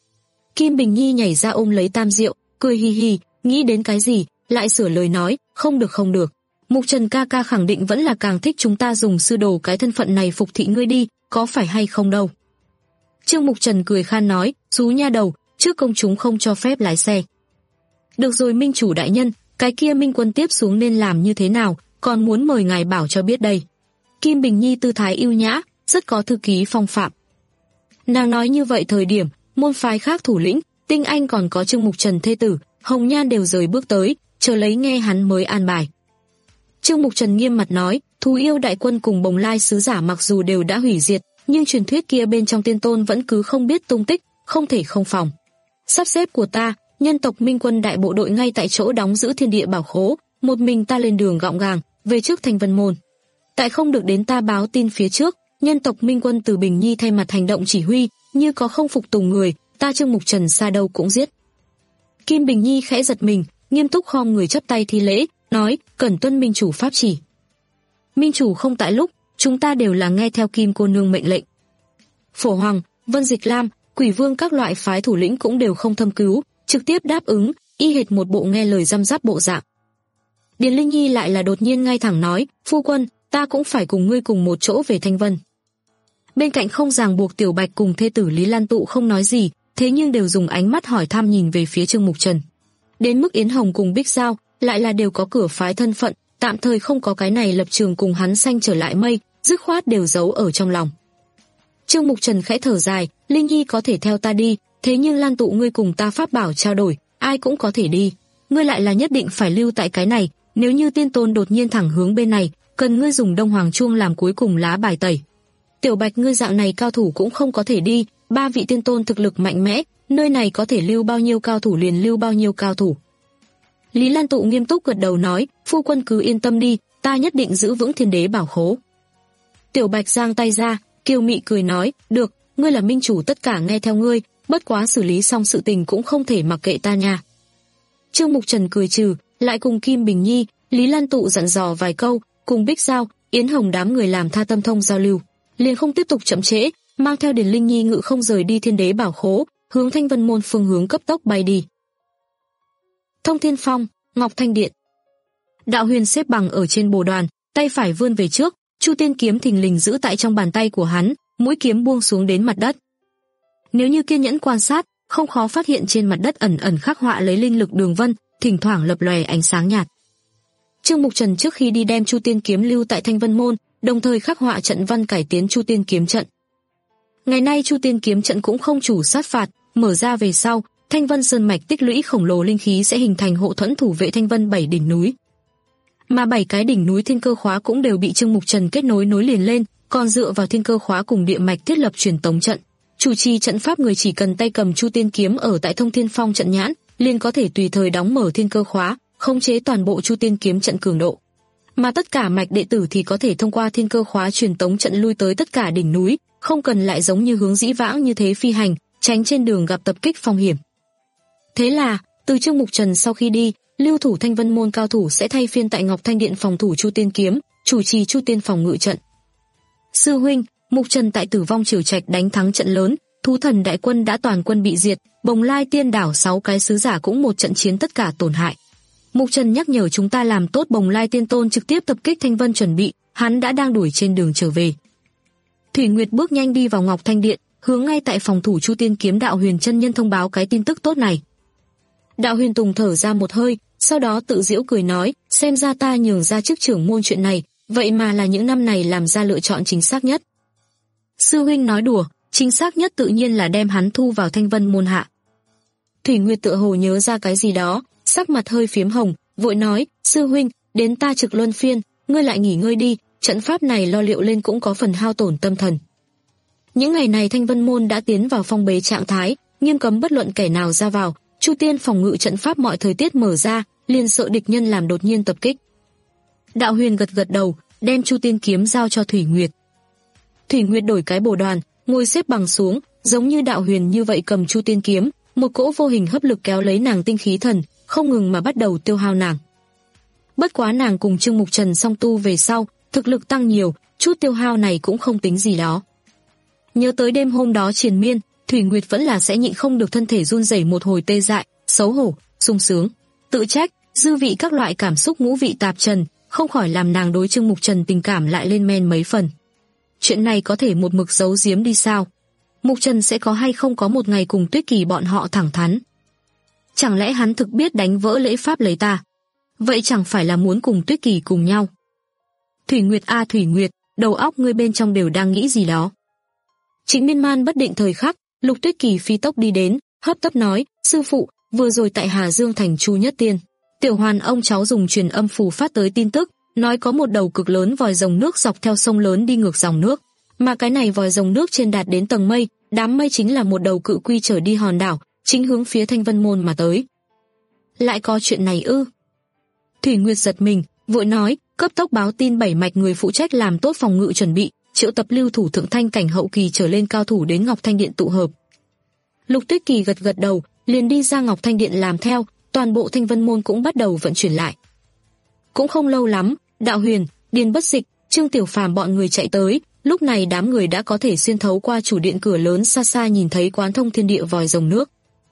Kim Bình Nhi nhảy ra ôm lấy Tam Diệu, cười hi hi, nghĩ đến cái gì, lại sửa lời nói, không được không được. Mục Trần ca ca khẳng định vẫn là càng thích chúng ta dùng sư đồ cái thân phận này phục thị ngươi đi, có phải hay không đâu. Trương Mục Trần cười khan nói, xú nha đầu, trước công chúng không cho phép lái xe. Được rồi minh chủ đại nhân, cái kia Minh Quân tiếp xuống nên làm như thế nào, còn muốn mời ngài bảo cho biết đây. Kim Bình Nhi tư thái yêu nhã, rất có thư ký phong phạm. Nàng nói như vậy thời điểm, môn phái khác thủ lĩnh, Tinh Anh còn có Trương Mục Trần thê tử, Hồng Nhan đều rời bước tới, chờ lấy nghe hắn mới an bài. Trương Mục Trần nghiêm mặt nói, thú yêu đại quân cùng Bồng Lai sứ giả mặc dù đều đã hủy diệt, nhưng truyền thuyết kia bên trong tiên tôn vẫn cứ không biết tung tích, không thể không phòng. Sắp xếp của ta, nhân tộc Minh Quân đại bộ đội ngay tại chỗ đóng giữ thiên địa bảo khố, một mình ta lên đường gọn gàng, về trước Thanh Vân Môn. Tại không được đến ta báo tin phía trước, nhân tộc Minh Quân từ Bình Nhi thay mặt hành động chỉ huy, như có không phục tùng người, ta Trương Mục Trần xa đâu cũng giết. Kim Bình Nhi khẽ giật mình, nghiêm túc khom người chắp tay thi lễ, nói, cẩn tuân minh chủ pháp chỉ. Minh chủ không tại lúc, chúng ta đều là nghe theo Kim cô nương mệnh lệnh. Phổ Hoàng, Vân Dịch Lam, Quỷ Vương các loại phái thủ lĩnh cũng đều không thâm cứu, trực tiếp đáp ứng, y hệt một bộ nghe lời răm rắp bộ dạng. Điền Linh Nhi lại là đột nhiên ngay thẳng nói, phu quân, ta cũng phải cùng ngươi cùng một chỗ về Thanh Vân. Bên cạnh không ràng buộc Tiểu Bạch cùng thê tử Lý Lan Tụ không nói gì, thế nhưng đều dùng ánh mắt hỏi thăm nhìn về phía Trương Mục Trần. Đến mức Yến Hồng cùng Bích Giao, lại là đều có cửa phái thân phận, tạm thời không có cái này lập trường cùng hắn xanh trở lại mây, dứt khoát đều giấu ở trong lòng. Trương Mục Trần khẽ thở dài, Linh Nhi có thể theo ta đi, thế nhưng Lan Tụ ngươi cùng ta pháp bảo trao đổi, ai cũng có thể đi. Ngươi lại là nhất định phải lưu tại cái này, nếu như tiên tôn đột nhiên thẳng hướng bên này, cần ngươi dùng Đông Hoàng Chuông làm cuối cùng lá bài tẩy. Tiểu Bạch ngươi dạng này cao thủ cũng không có thể đi, ba vị tiên tôn thực lực mạnh mẽ, nơi này có thể lưu bao nhiêu cao thủ liền lưu bao nhiêu cao thủ. Lý Lan Tụ nghiêm túc gật đầu nói, phu quân cứ yên tâm đi, ta nhất định giữ vững thiên đế bảo khố. Tiểu Bạch giang tay ra, kiều mị cười nói, được, ngươi là minh chủ tất cả nghe theo ngươi, bất quá xử lý xong sự tình cũng không thể mặc kệ ta nha. Trương Mục Trần cười trừ, lại cùng Kim Bình Nhi, Lý Lan Tụ dặn dò vài câu, cùng Bích Giao, Yến Hồng đám người làm tha tâm thông giao lưu, liền không tiếp tục chậm trễ, mang theo Điền Linh Nhi ngự không rời đi thiên đế bảo khố, hướng Thanh Vân Môn phương hướng cấp tốc bay đi. Thông Thiên Phong, Ngọc Thanh Điện. Đạo Huyền xếp bằng ở trên bồ đoàn, tay phải vươn về trước, Chu Tiên kiếm thình lình giữ tại trong bàn tay của hắn, mũi kiếm buông xuống đến mặt đất. Nếu như kiên nhẫn quan sát, không khó phát hiện trên mặt đất ẩn ẩn khắc họa lấy linh lực đường vân, thỉnh thoảng lập lòe ánh sáng nhạt. Trương Mục Trần trước khi đi đem Chu Tiên kiếm lưu tại Thanh Vân Môn, đồng thời khắc họa trận văn cải tiến Chu Tiên kiếm trận. Ngày nay Chu Tiên kiếm trận cũng không chủ sát phạt, mở ra về sau, Thanh Vân sơn mạch tích lũy khổng lồ linh khí sẽ hình thành hộ thuẫn thủ vệ Thanh Vân bảy đỉnh núi. Mà bảy cái đỉnh núi thiên cơ khóa cũng đều bị Trương Mục Trần kết nối nối liền lên, còn dựa vào thiên cơ khóa cùng địa mạch thiết lập truyền tống trận. Chủ trì trận pháp người chỉ cần tay cầm Chu Tiên kiếm ở tại Thông Thiên Phong trận nhãn, liền có thể tùy thời đóng mở thiên cơ khóa, khống chế toàn bộ Chu Tiên kiếm trận cường độ. Mà tất cả mạch đệ tử thì có thể thông qua thiên cơ khóa truyền tống trận lui tới tất cả đỉnh núi, không cần lại giống như hướng dĩ vãng như thế phi hành, tránh trên đường gặp tập kích phong hiểm. Thế là, từ Trương Mục Trần sau khi đi, lưu thủ Thanh Vân môn cao thủ sẽ thay phiên tại Ngọc Thanh Điện phòng thủ Chu Tiên kiếm, chủ trì Chu Tiên phòng ngự trận. Sư huynh, Mục Trần tại Tử Vong Triều Trạch đánh thắng trận lớn, thú thần đại quân đã toàn quân bị diệt, Bồng Lai Tiên đảo sáu cái sứ giả cũng một trận chiến tất cả tổn hại. Mục Trần nhắc nhở chúng ta làm tốt Bồng Lai Tiên Tôn trực tiếp tập kích Thanh Vân chuẩn bị, hắn đã đang đuổi trên đường trở về. Thủy Nguyệt bước nhanh đi vào Ngọc Thanh Điện, hướng ngay tại phòng thủ Chu Tiên kiếm Đạo Huyền chân nhân thông báo cái tin tức tốt này. Đạo Huyền Tùng thở ra một hơi, sau đó tự giễu cười nói, xem ra ta nhường ra chức trưởng môn chuyện này, vậy mà là những năm này làm ra lựa chọn chính xác nhất. Sư huynh nói đùa, chính xác nhất tự nhiên là đem hắn thu vào Thanh Vân môn hạ. Thủy Nguyệt tựa hồ nhớ ra cái gì đó, sắc mặt hơi phiếm hồng, vội nói, sư huynh, đến ta trực luân phiên, ngươi lại nghỉ ngơi đi, trận pháp này lo liệu lên cũng có phần hao tổn tâm thần. Những ngày này Thanh Vân môn đã tiến vào phong bế trạng thái, nghiêm cấm bất luận kẻ nào ra vào, Chu Tiên phòng ngự trận pháp mọi thời tiết mở ra, liền sợ địch nhân làm đột nhiên tập kích. Đạo Huyền gật gật đầu, đem Chu Tiên kiếm giao cho Thủy Nguyệt. Thủy Nguyệt đổi cái bồ đoàn, ngồi xếp bằng xuống, giống như Đạo Huyền như vậy cầm Chu Tiên kiếm, một cỗ vô hình hấp lực kéo lấy nàng tinh khí thần, không ngừng mà bắt đầu tiêu hao nàng. Bất quá nàng cùng Trương Mục Trần song tu về sau, thực lực tăng nhiều, chút tiêu hao này cũng không tính gì đó. Nhớ tới đêm hôm đó triền miên, Thủy Nguyệt vẫn là sẽ nhịn không được thân thể run rẩy một hồi tê dại, xấu hổ, sung sướng, tự trách, dư vị các loại cảm xúc ngũ vị tạp trần, không khỏi làm nàng đối Trương Mục Trần tình cảm lại lên men mấy phần. Chuyện này có thể một mực giấu giếm đi sao? Mục Trần sẽ có hay không có một ngày cùng Tuyết Kỳ bọn họ thẳng thắn? Chẳng lẽ hắn thực biết đánh vỡ lễ pháp lấy ta? Vậy chẳng phải là muốn cùng Tuyết Kỳ cùng nhau? Thủy Nguyệt a Thủy Nguyệt, đầu óc ngươi bên trong đều đang nghĩ gì đó? Chính miên man bất định thời khắc, Lục Tuyết Kỳ phi tốc đi đến, hấp tấp nói, sư phụ, vừa rồi tại Hà Dương thành Chu Nhất Tiên, Tiểu Hoàn ông cháu dùng truyền âm phù phát tới tin tức, nói có một đầu cực lớn vòi rồng nước dọc theo sông lớn đi ngược dòng nước, mà cái này vòi rồng nước trên đạt đến tầng mây, đám mây chính là một đầu cự quy trở đi hòn đảo, chính hướng phía Thanh Vân môn mà tới. Lại có chuyện này ư? Thủy Nguyệt giật mình, vội nói, cấp tốc báo tin bảy mạch người phụ trách làm tốt phòng ngự chuẩn bị, triệu tập lưu thủ thượng thanh cảnh hậu kỳ trở lên cao thủ đến Ngọc Thanh Điện tụ hợp. Lục Tuyết Kỳ gật gật đầu, liền đi ra Ngọc Thanh Điện làm theo, toàn bộ Thanh Vân môn cũng bắt đầu vận chuyển lại. Cũng không lâu lắm, Đạo Huyền, Điền Bất Dịch, Trương Tiểu Phàm bọn người chạy tới, lúc này đám người đã có thể xuyên thấu qua chủ điện cửa lớn xa xa nhìn thấy quán thông thiên địa vòi rồng nước.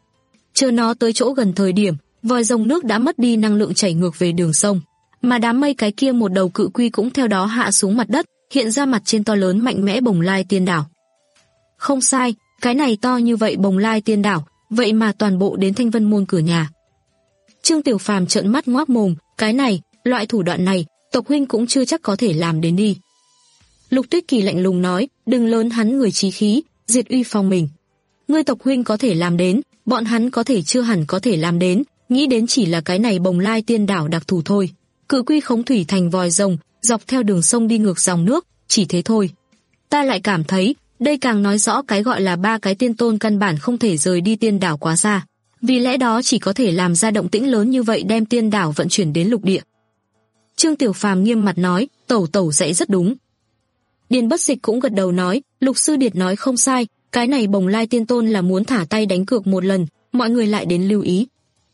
Chờ nó tới chỗ gần thời điểm, vòi rồng nước đã mất đi năng lượng chảy ngược về đường sông, mà đám mây cái kia một đầu cự quy cũng theo đó hạ xuống mặt đất, hiện ra mặt trên to lớn mạnh mẽ Bồng Lai Tiên đảo. Không sai, cái này to như vậy Bồng Lai Tiên đảo, vậy mà toàn bộ đến Thanh Vân môn cửa nhà. Trương Tiểu Phàm trợn mắt ngoác mồm, cái này, loại thủ đoạn này, tộc huynh cũng chưa chắc có thể làm đến đi. Lục Tuyết Kỳ lạnh lùng nói, đừng lớn hắn người chí khí, diệt uy phong mình. Ngươi tộc huynh có thể làm đến, bọn hắn có thể chưa hẳn có thể làm đến, nghĩ đến chỉ là cái này Bồng Lai Tiên đảo đặc thù thôi. Cự quy khống thủy thành vòi rồng, dọc theo đường sông đi ngược dòng nước, chỉ thế thôi. Ta lại cảm thấy, đây càng nói rõ cái gọi là ba cái tiên tôn căn bản không thể rời đi tiên đảo quá xa. Vì lẽ đó chỉ có thể làm ra động tĩnh lớn như vậy đem tiên đảo vận chuyển đến lục địa. Trương Tiểu Phàm nghiêm mặt nói, tẩu tẩu dạy rất đúng. Điền Bất Dịch cũng gật đầu nói, Lục sư điệt nói không sai, cái này Bồng Lai Tiên Tôn là muốn thả tay đánh cược một lần, mọi người lại đến lưu ý.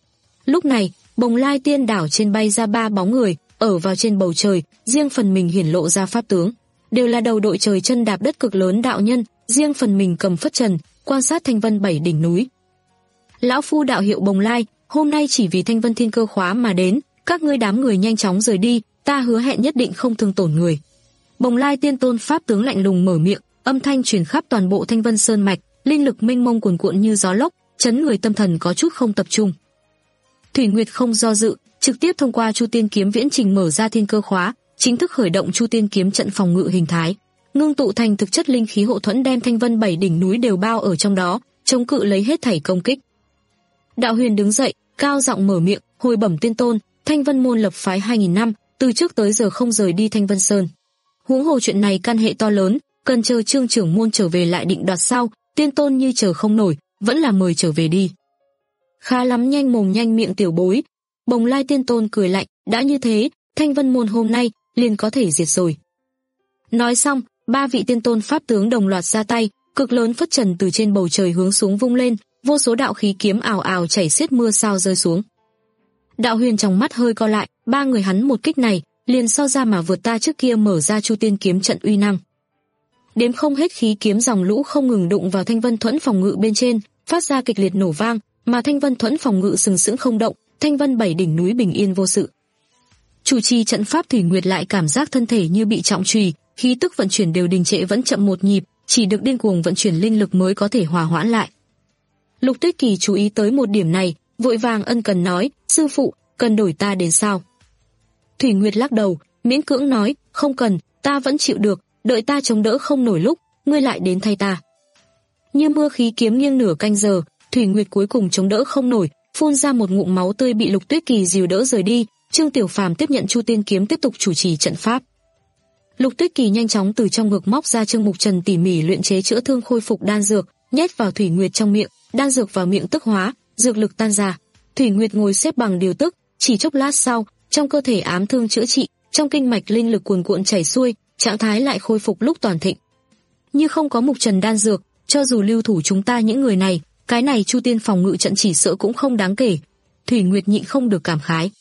Lúc này, Bồng Lai Tiên đảo trên bay ra ba bóng người, ở vào trên bầu trời, riêng phần mình hiển lộ ra pháp tướng, đều là đầu đội trời chân đạp đất cực lớn đạo nhân, riêng phần mình cầm phất trần, quan sát Thanh Vân bảy đỉnh núi. Lão phu đạo hiệu Bồng Lai, hôm nay chỉ vì Thanh Vân Thiên Cơ khóa mà đến, các ngươi đám người nhanh chóng rời đi, ta hứa hẹn nhất định không thương tổn người. Bồng Lai Tiên Tôn pháp tướng lạnh lùng mở miệng, âm thanh truyền khắp toàn bộ Thanh Vân Sơn mạch, linh lực mênh mông cuồn cuộn như gió lốc, chấn người tâm thần có chút không tập trung. Thủy Nguyệt không do dự, trực tiếp thông qua Chu Tiên kiếm viễn trình mở ra thiên cơ khóa, chính thức khởi động Chu Tiên kiếm trận phòng ngự hình thái, ngưng tụ thành thực chất linh khí hộ thuẫn đem Thanh Vân bảy đỉnh núi đều bao ở trong đó, chống cự lấy hết thảy công kích. Đạo Huyền đứng dậy, cao giọng mở miệng, hồi bẩm tiên tôn, Thanh Vân môn lập phái hai nghìn năm, từ trước tới giờ không rời đi Thanh Vân Sơn. Huống hồ chuyện này căn hệ to lớn, cần chờ Trương trưởng môn trở về lại định đoạt sau, tiên tôn như chờ không nổi, vẫn là mời trở về đi. Khá lắm nhanh mồm nhanh miệng tiểu bối. Bồng Lai Tiên Tôn cười lạnh, đã như thế, Thanh Vân môn hôm nay liền có thể diệt rồi. Nói xong, ba vị tiên tôn pháp tướng đồng loạt ra tay, cực lớn phất trần từ trên bầu trời hướng xuống vung lên, vô số đạo khí kiếm ào ào chảy xiết mưa sao rơi xuống. Đạo Huyền trong mắt hơi co lại, ba người hắn một kích này, liền so ra mà vượt ta trước kia mở ra Chu Tiên kiếm trận uy năng. Đếm không hết khí kiếm dòng lũ không ngừng đụng vào Thanh Vân Thuẫn phòng ngự bên trên, phát ra kịch liệt nổ vang, mà Thanh Vân Thuẫn phòng ngự sừng sững không động, Thanh Vân bảy đỉnh núi bình yên vô sự. Chủ trì trận pháp Thủy Nguyệt lại cảm giác thân thể như bị trọng chùy, khí tức vận chuyển đều đình trệ vẫn chậm một nhịp, chỉ được điên cuồng vận chuyển linh lực mới có thể hòa hoãn lại. Lục Tuyết Kỳ chú ý tới một điểm này, vội vàng ân cần nói, sư phụ, cần đổi ta đến sao? Thủy Nguyệt lắc đầu, miễn cưỡng nói, không cần, ta vẫn chịu được, đợi ta chống đỡ không nổi lúc, ngươi lại đến thay ta. Như mưa khí kiếm nghiêng nửa canh giờ, Thủy Nguyệt cuối cùng chống đỡ không nổi, phun ra một ngụm máu tươi bị Lục Tuyết Kỳ dìu đỡ rời đi. Trương Tiểu Phàm tiếp nhận Chu Tiên kiếm tiếp tục chủ trì trận pháp. Lục Tuyết Kỳ nhanh chóng từ trong ngực móc ra Trương Mục Trần tỉ mỉ luyện chế chữa thương khôi phục đan dược, nhét vào Thủy Nguyệt trong miệng, đan dược vào miệng tức hóa, dược lực tan ra. Thủy Nguyệt ngồi xếp bằng điều tức, chỉ chốc lát sau, trong cơ thể ám thương chữa trị, trong kinh mạch linh lực cuồn cuộn chảy xuôi, trạng thái lại khôi phục lúc toàn thịnh. Như không có Mục Trần đan dược, cho dù lưu thủ chúng ta những người này, cái này Chu Tiên phòng ngự trận chỉ sợ cũng không đáng kể. Thủy Nguyệt nhịn không được cảm khái.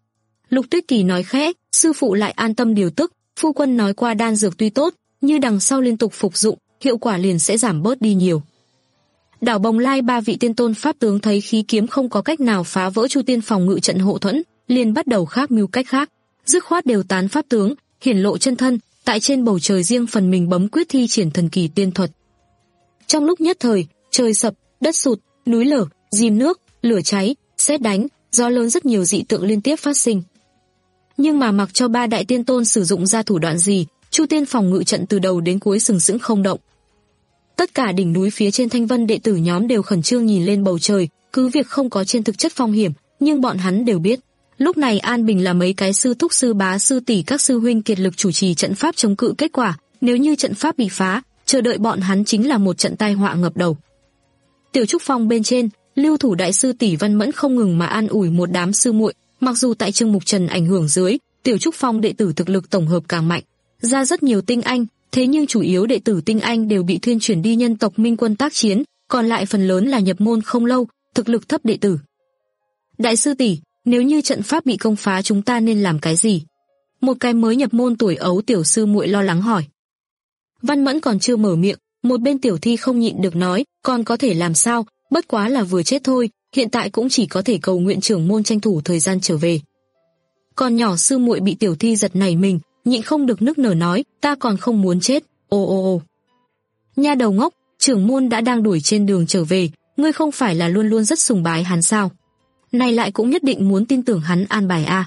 Lục Tuyết Kỳ nói khẽ, sư phụ lại an tâm điều tức, phu quân nói qua đan dược tuy tốt, như đằng sau liên tục phục dụng, hiệu quả liền sẽ giảm bớt đi nhiều. Đảo Bồng Lai ba vị tiên tôn pháp tướng thấy khí kiếm không có cách nào phá vỡ Chu Tiên phòng ngự trận hộ thuẫn, liền bắt đầu khác mưu cách khác, dứt khoát đều tán pháp tướng, hiển lộ chân thân, tại trên bầu trời riêng phần mình bấm quyết thi triển thần kỳ tiên thuật. Trong lúc nhất thời, trời sập, đất sụt, núi lở, dìm nước, lửa cháy, sét đánh, gió lớn rất nhiều dị tượng liên tiếp phát sinh. Nhưng mà mặc cho ba đại tiên tôn sử dụng ra thủ đoạn gì, Chu Tiên phòng ngự trận từ đầu đến cuối sừng sững không động. Tất cả đỉnh núi phía trên Thanh Vân đệ tử nhóm đều khẩn trương nhìn lên bầu trời, cứ việc không có trên thực chất phong hiểm, nhưng bọn hắn đều biết, lúc này an bình là mấy cái sư thúc sư bá sư tỷ các sư huynh kiệt lực chủ trì trận pháp chống cự kết quả, nếu như trận pháp bị phá, chờ đợi bọn hắn chính là một trận tai họa ngập đầu. Tiểu Trúc Phong bên trên, lưu thủ đại sư tỷ Văn Mẫn không ngừng mà an ủi một đám sư muội, mặc dù tại Trương Mục Trần ảnh hưởng dưới, Tiểu Trúc Phong đệ tử thực lực tổng hợp càng mạnh, ra rất nhiều tinh anh, thế nhưng chủ yếu đệ tử tinh anh đều bị thuyên chuyển đi nhân tộc Minh Quân tác chiến, còn lại phần lớn là nhập môn không lâu, thực lực thấp đệ tử. Đại sư tỷ, nếu như trận pháp bị công phá chúng ta nên làm cái gì? Một cái mới nhập môn tuổi ấu tiểu sư muội lo lắng hỏi. Văn Mẫn còn chưa mở miệng, một bên Tiểu Thi không nhịn được nói, còn có thể làm sao, bất quá là vừa chết thôi, hiện tại cũng chỉ có thể cầu nguyện trưởng môn tranh thủ thời gian trở về. Còn nhỏ sư muội bị Tiểu Thi giật nảy mình, nhịn không được nức nở nói, ta còn không muốn chết. Ô ô ô. Nha đầu ngốc, trưởng môn đã đang đuổi trên đường trở về, ngươi không phải là luôn luôn rất sùng bái hắn sao? Này lại cũng nhất định muốn tin tưởng hắn an bài a. À.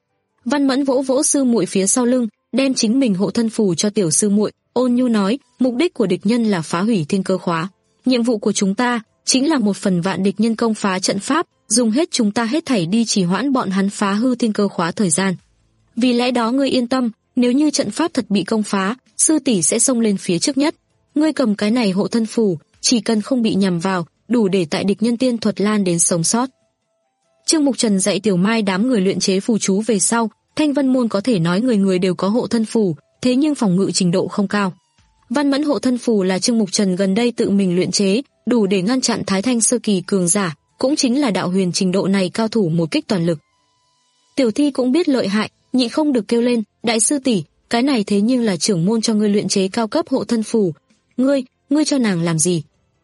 Văn Mẫn vỗ vỗ sư muội phía sau lưng, đem chính mình hộ thân phù cho tiểu sư muội, ôn nhu nói, mục đích của địch nhân là phá hủy thiên cơ khóa, nhiệm vụ của chúng ta chính là một phần vạn địch nhân công phá trận pháp, dùng hết chúng ta hết thảy đi trì hoãn bọn hắn phá hư thiên cơ khóa thời gian. Vì lẽ đó ngươi yên tâm, nếu như trận pháp thật bị công phá, sư tỷ sẽ xông lên phía trước nhất. Ngươi cầm cái này hộ thân phù, chỉ cần không bị nhằm vào, đủ để tại địch nhân tiên thuật lan đến sống sót. Trương Mục Trần dạy Tiểu Mai đám người luyện chế phù chú về sau, Thanh Vân môn có thể nói người người đều có hộ thân phù, thế nhưng phòng ngự trình độ không cao. Văn Mẫn hộ thân phù là Trương Mục Trần gần đây tự mình luyện chế, đủ để ngăn chặn Thái Thanh sơ kỳ cường giả, cũng chính là đạo huyền trình độ này cao thủ một kích toàn lực. Tiểu Thi cũng biết lợi hại, nhịn không được kêu lên, đại sư tỷ, cái này thế nhưng là trưởng môn cho ngươi luyện chế cao cấp hộ thân phù, ngươi, ngươi cho nàng làm gì?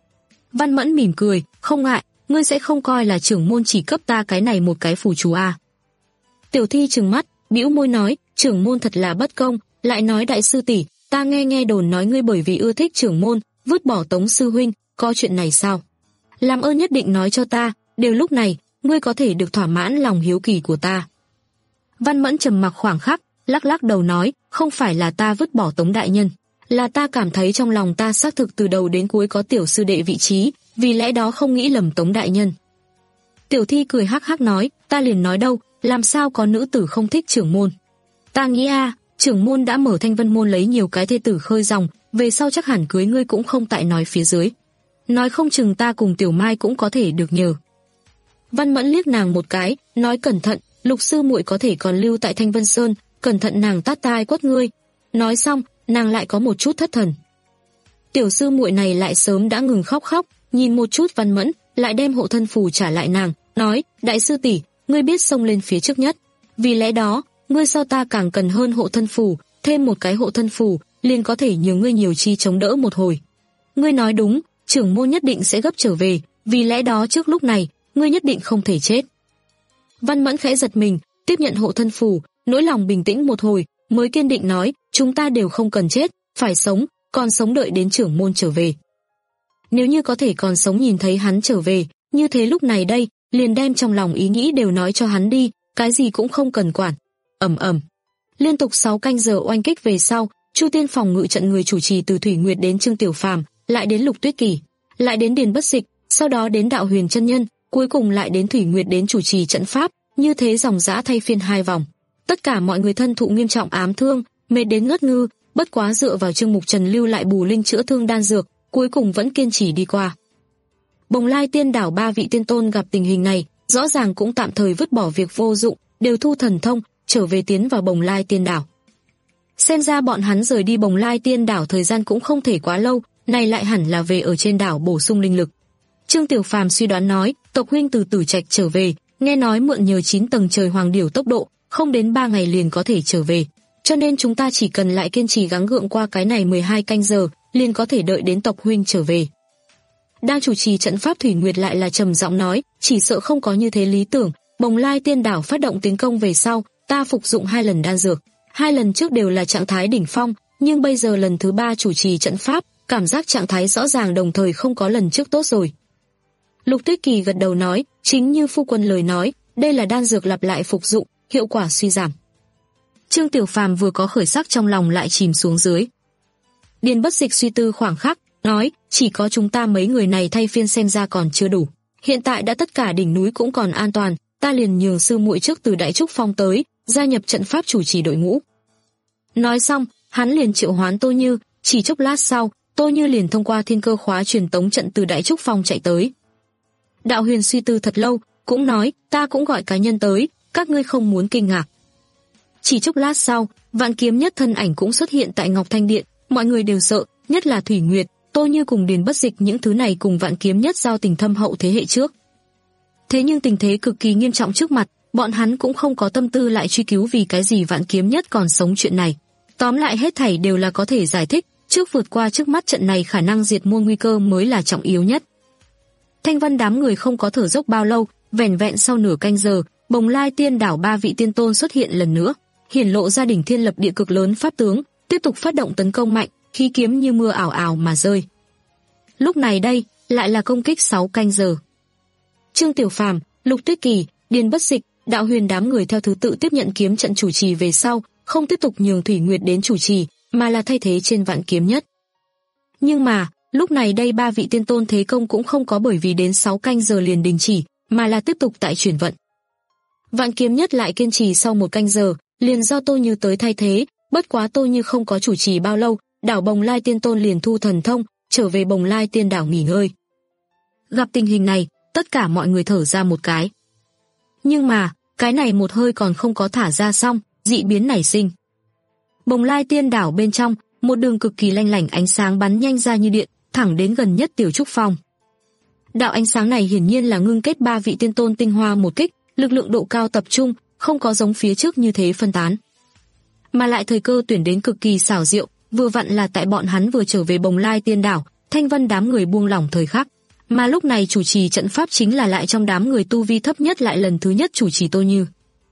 Văn Mẫn mỉm cười, không ngại, ngươi sẽ không coi là trưởng môn chỉ cấp ta cái này một cái phù chú à? Tiểu Thi trừng mắt, bĩu môi nói, trưởng môn thật là bất công, lại nói đại sư tỷ, ta nghe nghe đồn nói ngươi bởi vì ưa thích trưởng môn, vứt bỏ Tống sư huynh, có chuyện này sao? Làm ơn nhất định nói cho ta, đều lúc này, ngươi có thể được thỏa mãn lòng hiếu kỳ của ta. Văn Mẫn trầm mặc khoảng khắc, lắc lắc đầu nói, không phải là ta vứt bỏ Tống đại nhân, là ta cảm thấy trong lòng ta xác thực từ đầu đến cuối có tiểu sư đệ vị trí, vì lẽ đó không nghĩ lầm Tống đại nhân. Tiểu Thi cười hắc hắc nói, ta liền nói đâu, làm sao có nữ tử không thích trưởng môn. Ta nghĩ a, à, trưởng môn đã mở Thanh Vân môn lấy nhiều cái thê tử khơi dòng, về sau chắc hẳn cưới ngươi cũng không tại nói phía dưới. Nói không chừng ta cùng Tiểu Mai cũng có thể được nhờ. Văn Mẫn liếc nàng một cái, nói cẩn thận, Lục sư muội có thể còn lưu tại Thanh Vân Sơn, cẩn thận nàng tát tai quất ngươi. Nói xong, nàng lại có một chút thất thần. Tiểu sư muội này lại sớm đã ngừng khóc khóc, nhìn một chút Văn Mẫn, lại đem hộ thân phù trả lại nàng, nói, đại sư tỷ, ngươi biết xông lên phía trước nhất. Vì lẽ đó, ngươi sau ta càng cần hơn hộ thân phù, thêm một cái hộ thân phù, liền có thể nhờ ngươi nhiều chi chống đỡ một hồi. Ngươi nói đúng, trưởng môn nhất định sẽ gấp trở về, vì lẽ đó trước lúc này, ngươi nhất định không thể chết. Văn Mẫn khẽ giật mình, tiếp nhận hộ thân phù, nỗi lòng bình tĩnh một hồi, mới kiên định nói, chúng ta đều không cần chết, phải sống, còn sống đợi đến trưởng môn trở về. Nếu như có thể còn sống nhìn thấy hắn trở về, như thế lúc này đây, liền đem trong lòng ý nghĩ đều nói cho hắn đi, cái gì cũng không cần quản. Ầm ầm. Liên tục sáu canh giờ oanh kích về sau, Chu Tiên phòng ngự trận người chủ trì từ Thủy Nguyệt đến Trương Tiểu Phàm, lại đến Lục Tuyết Kỳ, lại đến Điền Bất Dịch, sau đó đến Đạo Huyền chân nhân, cuối cùng lại đến Thủy Nguyệt đến chủ trì trận pháp, như thế dòng dã thay phiên hai vòng. Tất cả mọi người thân thụ nghiêm trọng ám thương, mệt đến ngất ngư, bất quá dựa vào Trương Mục Trần lưu lại bù linh chữa thương đan dược, cuối cùng vẫn kiên trì đi qua. Bồng Lai Tiên đảo ba vị tiên tôn gặp tình hình này, rõ ràng cũng tạm thời vứt bỏ việc vô dụng, đều thu thần thông, trở về tiến vào Bồng Lai Tiên đảo. Xem ra bọn hắn rời đi Bồng Lai Tiên đảo thời gian cũng không thể quá lâu, này lại hẳn là về ở trên đảo bổ sung linh lực. Trương Tiểu Phàm suy đoán nói, tộc huynh từ Tử Trạch trở về, nghe nói mượn nhờ chín tầng trời hoàng điểu tốc độ, không đến ba ngày liền có thể trở về. Cho nên chúng ta chỉ cần lại kiên trì gắng gượng qua cái này mười hai canh giờ, liền có thể đợi đến tộc huynh trở về. Đang chủ trì trận pháp Thủy Nguyệt lại là trầm giọng nói, chỉ sợ không có như thế lý tưởng, Bồng Lai Tiên đảo phát động tiến công về sau, ta phục dụng hai lần đan dược, hai lần trước đều là trạng thái đỉnh phong, nhưng bây giờ lần thứ ba chủ trì trận pháp, cảm giác trạng thái rõ ràng đồng thời không có lần trước tốt rồi. Lục Tuyết Kỳ gật đầu nói, chính như phu quân lời nói, đây là đan dược lặp lại phục dụng, hiệu quả suy giảm. Trương Tiểu Phàm vừa có khởi sắc trong lòng lại chìm xuống dưới. Điền Bất Dịch suy tư khoảng khắc, nói, chỉ có chúng ta mấy người này thay phiên xem ra còn chưa đủ. Hiện tại đã tất cả đỉnh núi cũng còn an toàn, ta liền nhường sư muội trước từ Đại Trúc Phong tới, gia nhập trận pháp chủ trì đội ngũ. Nói xong, hắn liền triệu hoán Tô Như, chỉ chốc lát sau, Tô Như liền thông qua thiên cơ khóa truyền tống trận từ Đại Trúc Phong chạy tới. Đạo Huyền suy tư thật lâu, cũng nói, ta cũng gọi cá nhân tới, các ngươi không muốn kinh ngạc. Chỉ chốc lát sau, Vạn Kiếm Nhất thân ảnh cũng xuất hiện tại Ngọc Thanh Điện, mọi người đều sợ, nhất là Thủy Nguyệt, Tô Như cùng Điền Bất Dịch, những thứ này cùng Vạn Kiếm Nhất giao tình thâm hậu thế hệ trước. Thế nhưng tình thế cực kỳ nghiêm trọng trước mặt, bọn hắn cũng không có tâm tư lại truy cứu vì cái gì Vạn Kiếm Nhất còn sống chuyện này. Tóm lại hết thảy đều là có thể giải thích, trước vượt qua trước mắt trận này khả năng diệt môn nguy cơ mới là trọng yếu nhất. Thanh Vân đám người không có thở dốc bao lâu, vẻn vẹn sau nửa canh giờ, Bồng Lai Tiên đảo ba vị tiên tôn xuất hiện lần nữa, hiển lộ ra đỉnh thiên lập địa cực lớn pháp tướng, tiếp tục phát động tấn công mạnh, khí kiếm như mưa ảo ảo mà rơi. Lúc này đây, lại là công kích sáu canh giờ. Trương Tiểu Phàm, Lục Tuyết Kỳ, Điền Bất Dịch, Đạo Huyền đám người theo thứ tự tiếp nhận kiếm trận chủ trì về sau, không tiếp tục nhường Thủy Nguyệt đến chủ trì, mà là thay thế trên Vạn Kiếm Nhất. Nhưng mà, lúc này đây ba vị tiên tôn thế công cũng không có bởi vì đến sáu canh giờ liền đình chỉ, mà là tiếp tục tại chuyển vận. Vạn Kiếm Nhất lại kiên trì sau một canh giờ, liền do Tô Như tới thay thế, bất quá Tô Như không có chủ trì bao lâu, đảo Bồng Lai Tiên tôn liền thu thần thông, trở về Bồng Lai Tiên đảo nghỉ ngơi. Gặp tình hình này, tất cả mọi người thở ra một cái. Nhưng mà, cái này một hơi còn không có thả ra xong, dị biến nảy sinh. Bồng Lai Tiên đảo bên trong, một đường cực kỳ lanh lảnh ánh sáng bắn nhanh ra như điện, thẳng đến gần nhất Tiểu Trúc Phong. Đạo ánh sáng này hiển nhiên là ngưng kết ba vị tiên tôn tinh hoa một kích, lực lượng độ cao tập trung, không có giống phía trước như thế phân tán. Mà lại thời cơ tuyển đến cực kỳ xảo diệu, vừa vặn là tại bọn hắn vừa trở về Bồng Lai Tiên đảo, Thanh Vân đám người buông lỏng thời khắc. Mà lúc này chủ trì trận pháp chính là lại trong đám người tu vi thấp nhất lại lần thứ nhất chủ trì Tô Như.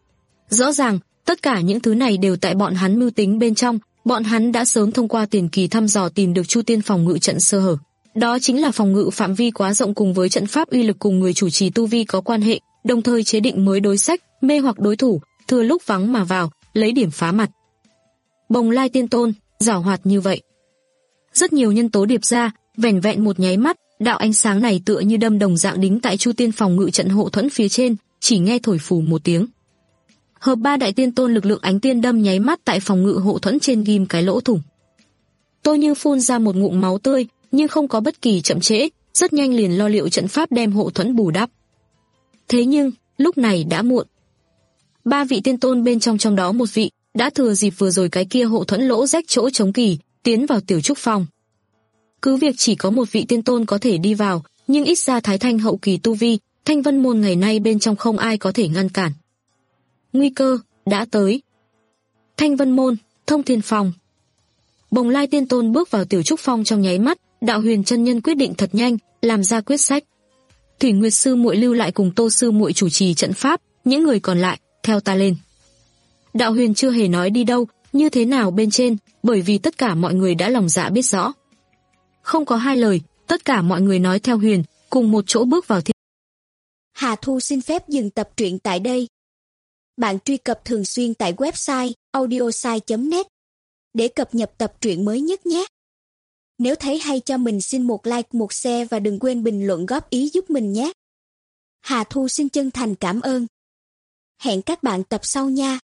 Rõ ràng, tất cả những thứ này đều tại bọn hắn mưu tính bên trong, bọn hắn đã sớm thông qua tiền kỳ thăm dò tìm được Chu Tiên phòng ngự trận sơ hở. Đó chính là phòng ngự phạm vi quá rộng cùng với trận pháp uy lực cùng người chủ trì tu vi có quan hệ, đồng thời chế định mới đối sách, mê hoặc đối thủ, thừa lúc vắng mà vào, lấy điểm phá mặt. Bồng Lai Tiên tôn, giảo hoạt như vậy. Rất nhiều nhân tố điệp ra, vẻn vẹn một nháy mắt, đạo ánh sáng này tựa như đâm đồng dạng đính tại Chu Tiên phòng ngự trận hộ thuẫn phía trên, chỉ nghe thổi phù một tiếng. Hợp ba đại tiên tôn lực lượng ánh tiên đâm nháy mắt tại phòng ngự hộ thuẫn trên ghim cái lỗ thủng. Tô Như phun ra một ngụm máu tươi, nhưng không có bất kỳ chậm trễ, rất nhanh liền lo liệu trận pháp đem hộ thuẫn bù đắp. Thế nhưng, lúc này đã muộn. Ba vị tiên tôn bên trong trong đó một vị, đã thừa dịp vừa rồi cái kia hộ thuẫn lỗ rách chỗ chống kỳ, tiến vào Tiểu Trúc Phong. Cứ việc chỉ có một vị tiên tôn có thể đi vào, nhưng ít ra Thái Thanh hậu kỳ tu vi, Thanh Vân Môn ngày nay bên trong không ai có thể ngăn cản. Nguy cơ đã tới. Thanh Vân Môn, Thông Thiên Phong. Bồng Lai Tiên Tôn bước vào Tiểu Trúc Phong trong nháy mắt, Đạo Huyền chân nhân quyết định thật nhanh, làm ra quyết sách. Thủy Nguyệt sư muội lưu lại cùng Tô sư muội chủ trì trận pháp, những người còn lại theo ta lên. Đạo Huyền chưa hề nói đi đâu, như thế nào bên trên, bởi vì tất cả mọi người đã lòng dạ biết rõ. Không có hai lời, tất cả mọi người nói theo Huyền, cùng một chỗ bước vào thiên. Hà Thu xin phép dừng tập truyện tại đây. Bạn truy cập thường xuyên tại website audiosai chấm net để cập nhật tập truyện mới nhất nhé. Nếu thấy hay cho mình xin một like, một share và đừng quên bình luận góp ý giúp mình nhé. Hà Thu xin chân thành cảm ơn. Hẹn các bạn tập sau nha.